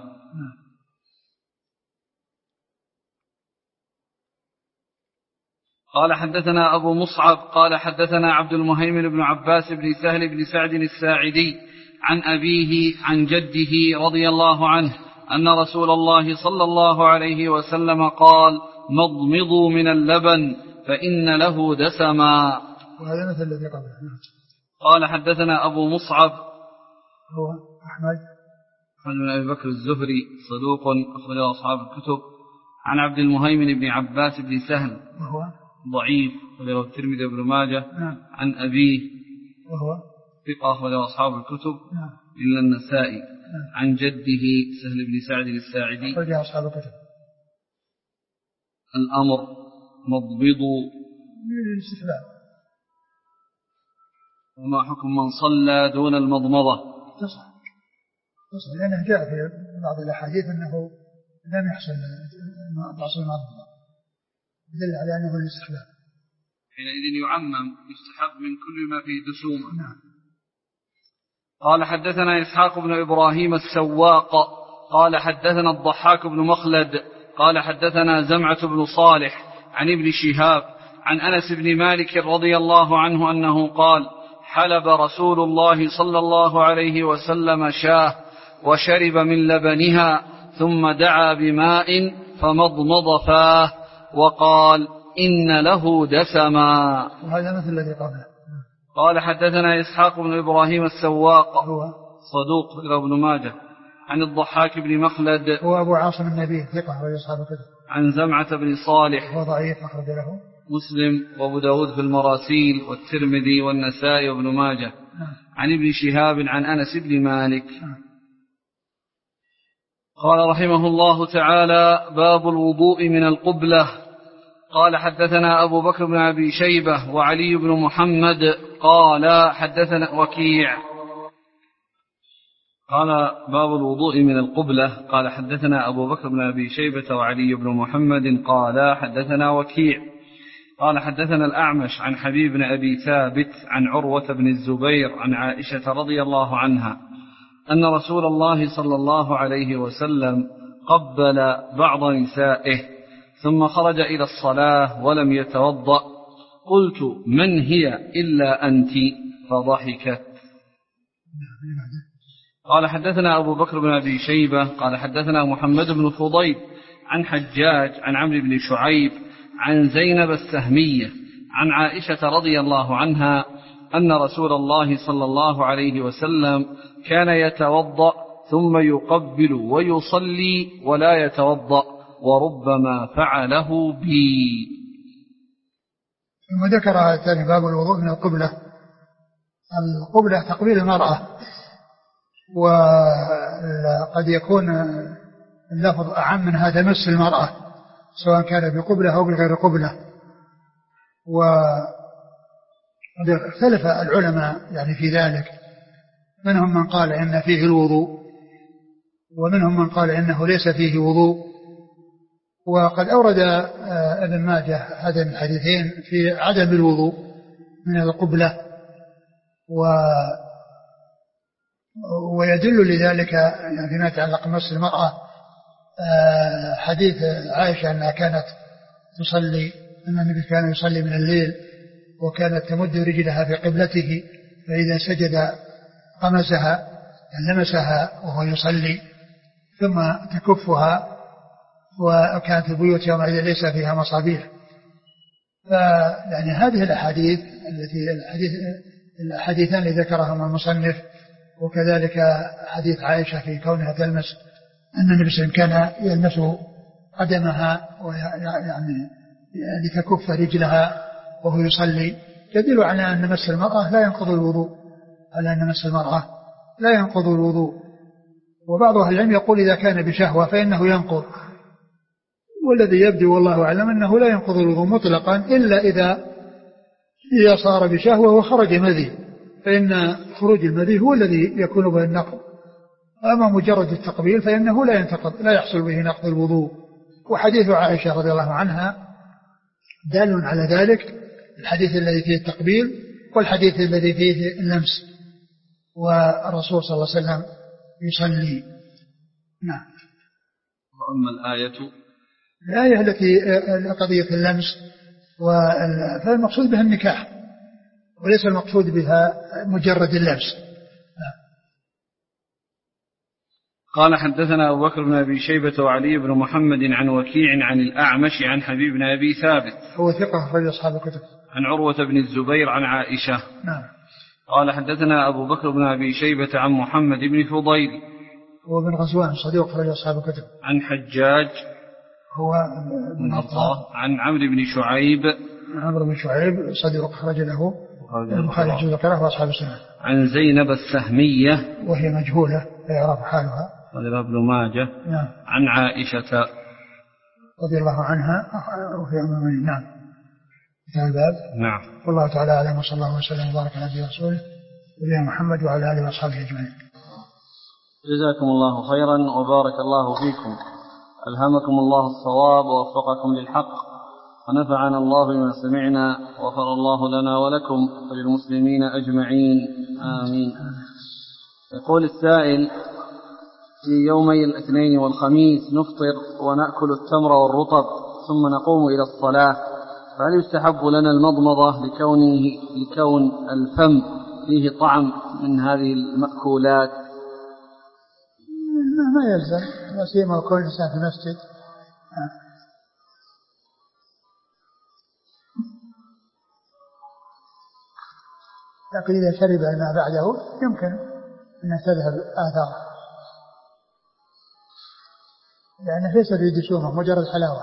قال حدثنا أبو مصعب قال حدثنا عبد المهيمن بن عباس بن سهل بن سعد الساعدي عن أبيه عن جده رضي الله عنه أن رسول الله صلى الله عليه وسلم قال: مضمضوا من اللبن فإن له دسما. وهذا مثل الذي قبله. قال حدثنا أبو مصعب هو أحمد بن أبي بكر الزهري صدوق أخرج أصحاب الكتب. عن عبد المهيمن بن عباس بن سهل وهو ضعيف أخرجه الترمذي وابن ماجه. عن أبيه وهو ثقة أخرجه أصحاب الكتب إلا النسائي. عن جده سهل بن سعد الساعدي أخرجه أصحاب الكتب. الأمر مضبض للاستحباب. وما حكم من صلى دون المضمضة؟ تصح لأنه جاء في بعض الأحاديث أنه لم يحصل المضمضة، يدل على أنه الاستحباب. حينئذ يعمم، يستحب من كل ما فيه دسومة. نعم. قال حدثنا إسحاق بن إبراهيم السواق قال حدثنا الضحاك بن مخلد قال حدثنا زمعة بن صالح عن ابن شهاب عن أنس بن مالك رضي الله عنه أنه قال حلب رسول الله صلى الله عليه وسلم شاه وشرب من لبنها ثم دعا بماء فمضمض فاه وقال إن له دسما. وهذا مثل الذي قبله. قال حدثنا إسحاق بن إبراهيم السواق هو صدوق إلى ابن ماجه عن الضحاك بن مخلد هو أبو عاصم النبي ثقة ويصحاب كتب. عن زمعة بن صالح هو ضعيف أخرج له مسلم وابو داود في المراسيل والترمذي والنسائي وابن ماجه عن ابن شهاب عن أنس بن مالك. قال رحمه الله تعالى باب الوضوء من القبلة. قال حدثنا أبو بكر بن أبي شيبة وعلي بن محمد قال حدثنا وكيع. قال باب الوضوء من القبلة. قال حدثنا أبو بكر بن أبي شيبة وعلي بن محمد قال حدثنا وكيع قال حدثنا الأعمش عن حبيب بن أبي ثابت عن عروة بن الزبير عن عائشة رضي الله عنها أن رسول الله صلى الله عليه وسلم قبل بعض نسائه ثم خرج إلى الصلاة ولم يتوضأ. قلت من هي إلا أنت؟ فضحكت. قال حدثنا أبو بكر بن أبي شيبة قال حدثنا محمد بن فضيل عن حجاج عن عمرو بن شعيب عن زينب السهمية عن عائشة رضي الله عنها أن رسول الله صلى الله عليه وسلم كان يتوضأ ثم يقبل ويصلي ولا يتوضأ وربما فعله بي. ثم ذكر ثاني باب الوضوء من القبلة. القبلة تقبيل المرأة، وقد يكون اللفظ أعم من هذا مس المرأة سواء كان بقبلة أو بغير قبلة. واختلف العلماء يعني في ذلك، منهم من قال إن فيه الوضوء ومنهم من قال إنه ليس فيه وضوء. وقد أورد ابن ماجه هذين الحديثين في عدم الوضوء من القبلة، ويدل لذلك يعني فيما يتعلق بمس المرأة حديث عائشة أنها كانت تصلي، أن النبي كان يصلي من الليل وكانت تمد رجلها في قبلته فإذا سجد قمسها لمسها وهو يصلي ثم تكفها، وكانت البيوت يومئذ ليس فيها مصابيح. فيعني هذه الأحاديث الحديثان اللي ذكرهما المصنف، وكذلك حديث عائشة في كونها تلمس أن النبي صلى الله عليه وسلم كان يلمس قدمها ويعني لتكف رجلها وهو يصلي، يدل على أن مس المرأة لا ينقض الوضوء، على أن مس المرأة لا ينقض الوضوء. وبعض أهل العلم يقول إذا كان بشهوة فإنه ينقض، والذي يبدو والله أعلم أنه لا ينقض الوضوء مطلقا إلا إذا صار بشهوة وخرج مذي، فإن خروج المذي هو الذي يكون به النقض. أما مجرد التقبيل فإنه لا ينتقض، لا يحصل به نقض الوضوء. وحديث عائشة رضي الله عنها دال على ذلك، الحديث الذي فيه التقبيل والحديث الذي فيه اللمس، والرسول صلى الله عليه وسلم يصلي. نعم. وأما الآية التي قضية اللمس فالمقصود بها النكاح وليس المقصود بها مجرد اللمس. قال حدثنا أبو بكر بن أبي شيبة وعلي بن محمد عن وكيع عن الأعمش عن حبيب بن أبي ثابت هو ثقة في أصحاب الكتب عن عروة بن الزبير عن عائشة. نعم. قال حدثنا أبو بكر بن أبي شيبة عن محمد بن فضيل هو بن غزوان صديق في أصحاب الكتب عن حجاج هو بن عطاء عن عمرو بن شعيب عمرو بن شعيب صديق خرج له البخاري جزء كره وأصحاب السنة عن زينب السهمية وهي مجهولة لا يعرف حالها قال ابن ماجه. نعم. عن عائشة رضي الله عنها وفي أمامين. نعم. في الباب. نعم. والله تعالى أعلم، وصلى الله وسلم وبارك على نبينا ورسوله نبينا محمد وعلى آله وأصحابه أجمعين. جزاكم الله خيرا وبارك الله فيكم، ألهمكم الله الصواب ووفقكم للحق، ونفعنا الله بما سمعنا، وغفر الله لنا ولكم وللمسلمين أجمعين، آمين. يقول السائل: في يومي الاثنين والخميس نفطر ونأكل التمر والرطب ثم نقوم إلى الصلاة، فهل يستحب لنا المضمضة لكون الفم فيه طعم من هذه المأكولات؟ ما يلزم، لا سيما وكون الإنسان في المسجد. لكن إذا شرب الماء بعده يمكن أن تذهب آثاره، لأنه ليس بيدسومه مجرد حلاوة.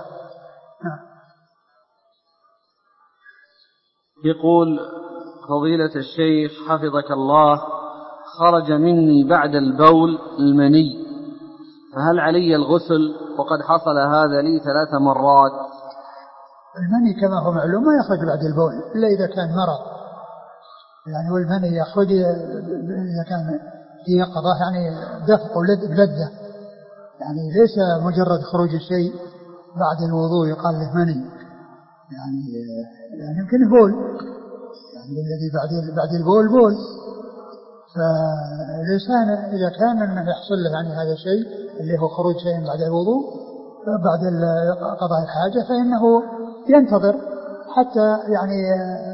يقول: فضيلة الشيخ حفظك الله، خرج مني بعد البول المني، فهل علي الغسل؟ وقد حصل هذا لي 3 مرات. المني كما هو معلوم ما يخرج بعد البول إلا إذا كان مرض، يعني والمني يخرج إذا كان في يقظة، يعني دفق ولذة، يعني ليس مجرد خروج الشيء بعد الوضوء يقال له مني، يعني يمكن بول، يعني الذي بعد البول بول. فالإنسان إذا كان أنه يحصل له يعني هذا الشيء اللي هو خروج شيء بعد الوضوء بعد قضاء الحاجة، فإنه ينتظر حتى يعني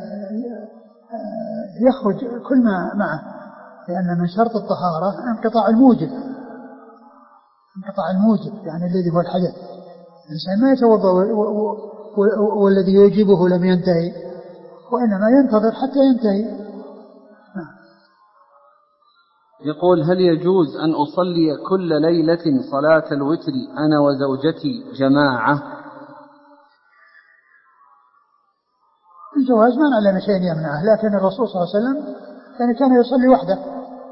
يخرج كل ما معه، لأن من شرط الطهارة انقطاع الموجب يعني الذي هو الحدث. الإنسان ما يتوضأ والذي يوجبه لم ينتهي، وإنما ينتظر حتى ينتهي. يقول: هل يجوز أن أصلي كل ليلة صلاة الوتر أنا وزوجتي جماعة؟ الجواز ما نعلم شيء يمنعه، لكن الرسول صلى الله عليه وسلم كان يصلي وحده.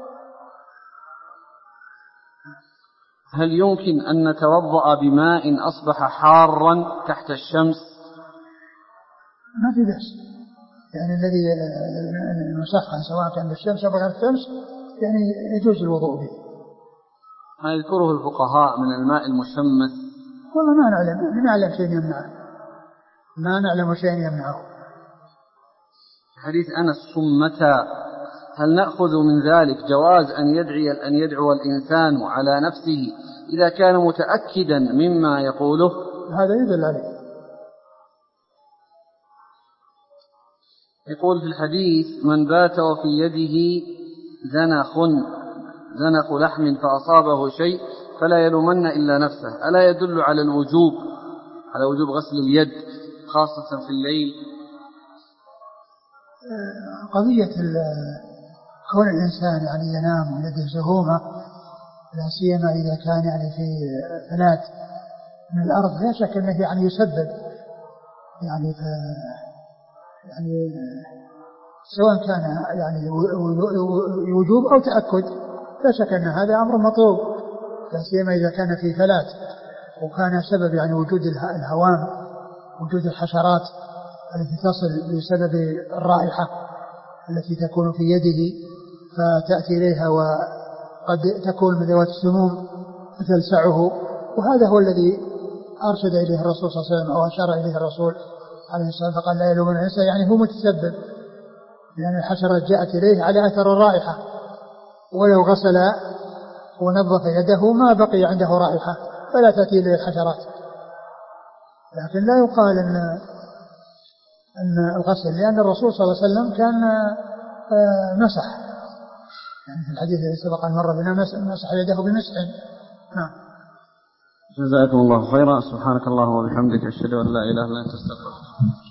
هل يمكن أن نتوضأ بماء أصبح حارا تحت الشمس؟ ما في بأس، يعني الذي مسخن سواء كان بالشمس أو بغير الشمس يعني يجوز الوضوء به. ما يذكره الفقهاء من الماء المشمس؟ والله ما نعلم شيء يمنعه، ما نعلم شيء يمنعه. حديث أنس صمتا، هل نأخذ من ذلك جواز أن يدعو الإنسان على نفسه إذا كان متأكدا مما يقوله؟ هذا يدل عليه. يقول في الحديث: من بات وفي يده زنخ لحم فأصابه شيء فلا يلومن إلا نفسه، ألا يدل على وجوب غسل اليد خاصة في الليل؟ قضية كون الإنسان يعني ينام ويده زهومة، لا سيما إذا كان يعني في فلات من الأرض، لا شك أنه يعني يسبب يعني سواء كان يعني وجوب أو تأكد، لا شك أن هذا أمر مطلوب، لا سيما إذا كان في فلات وكان سبب يعني وجود الهوام، وجود الحشرات التي تصل بسبب الرائحة التي تكون في يده فتأتي إليها وقد تكون من ذوات السموم فتلسعه، وهذا هو الذي أرشد إليه الرسول صلى الله عليه وسلم أو أشار إليه الرسول عليه الصلاة والسلام، فقال لا يلومن الإنسان، يعني هو متسبب، لأن الحشرات جاءت إليه على أثر الرائحة، ولو غسل ونظف يده ما بقي عنده رائحة فلا تأتي إليه الحشرات. لكن لا يقال أن الغسل، لأن الرسول صلى الله عليه وسلم كان مسح، يعني في الحديث الذي سبق المرة بنا مسح يده بمسح. نعم. جزاكم الله خيرا. سبحانك اللهم وبحمدك، أشهد أن لا إله إلا أنت، أستغفرك.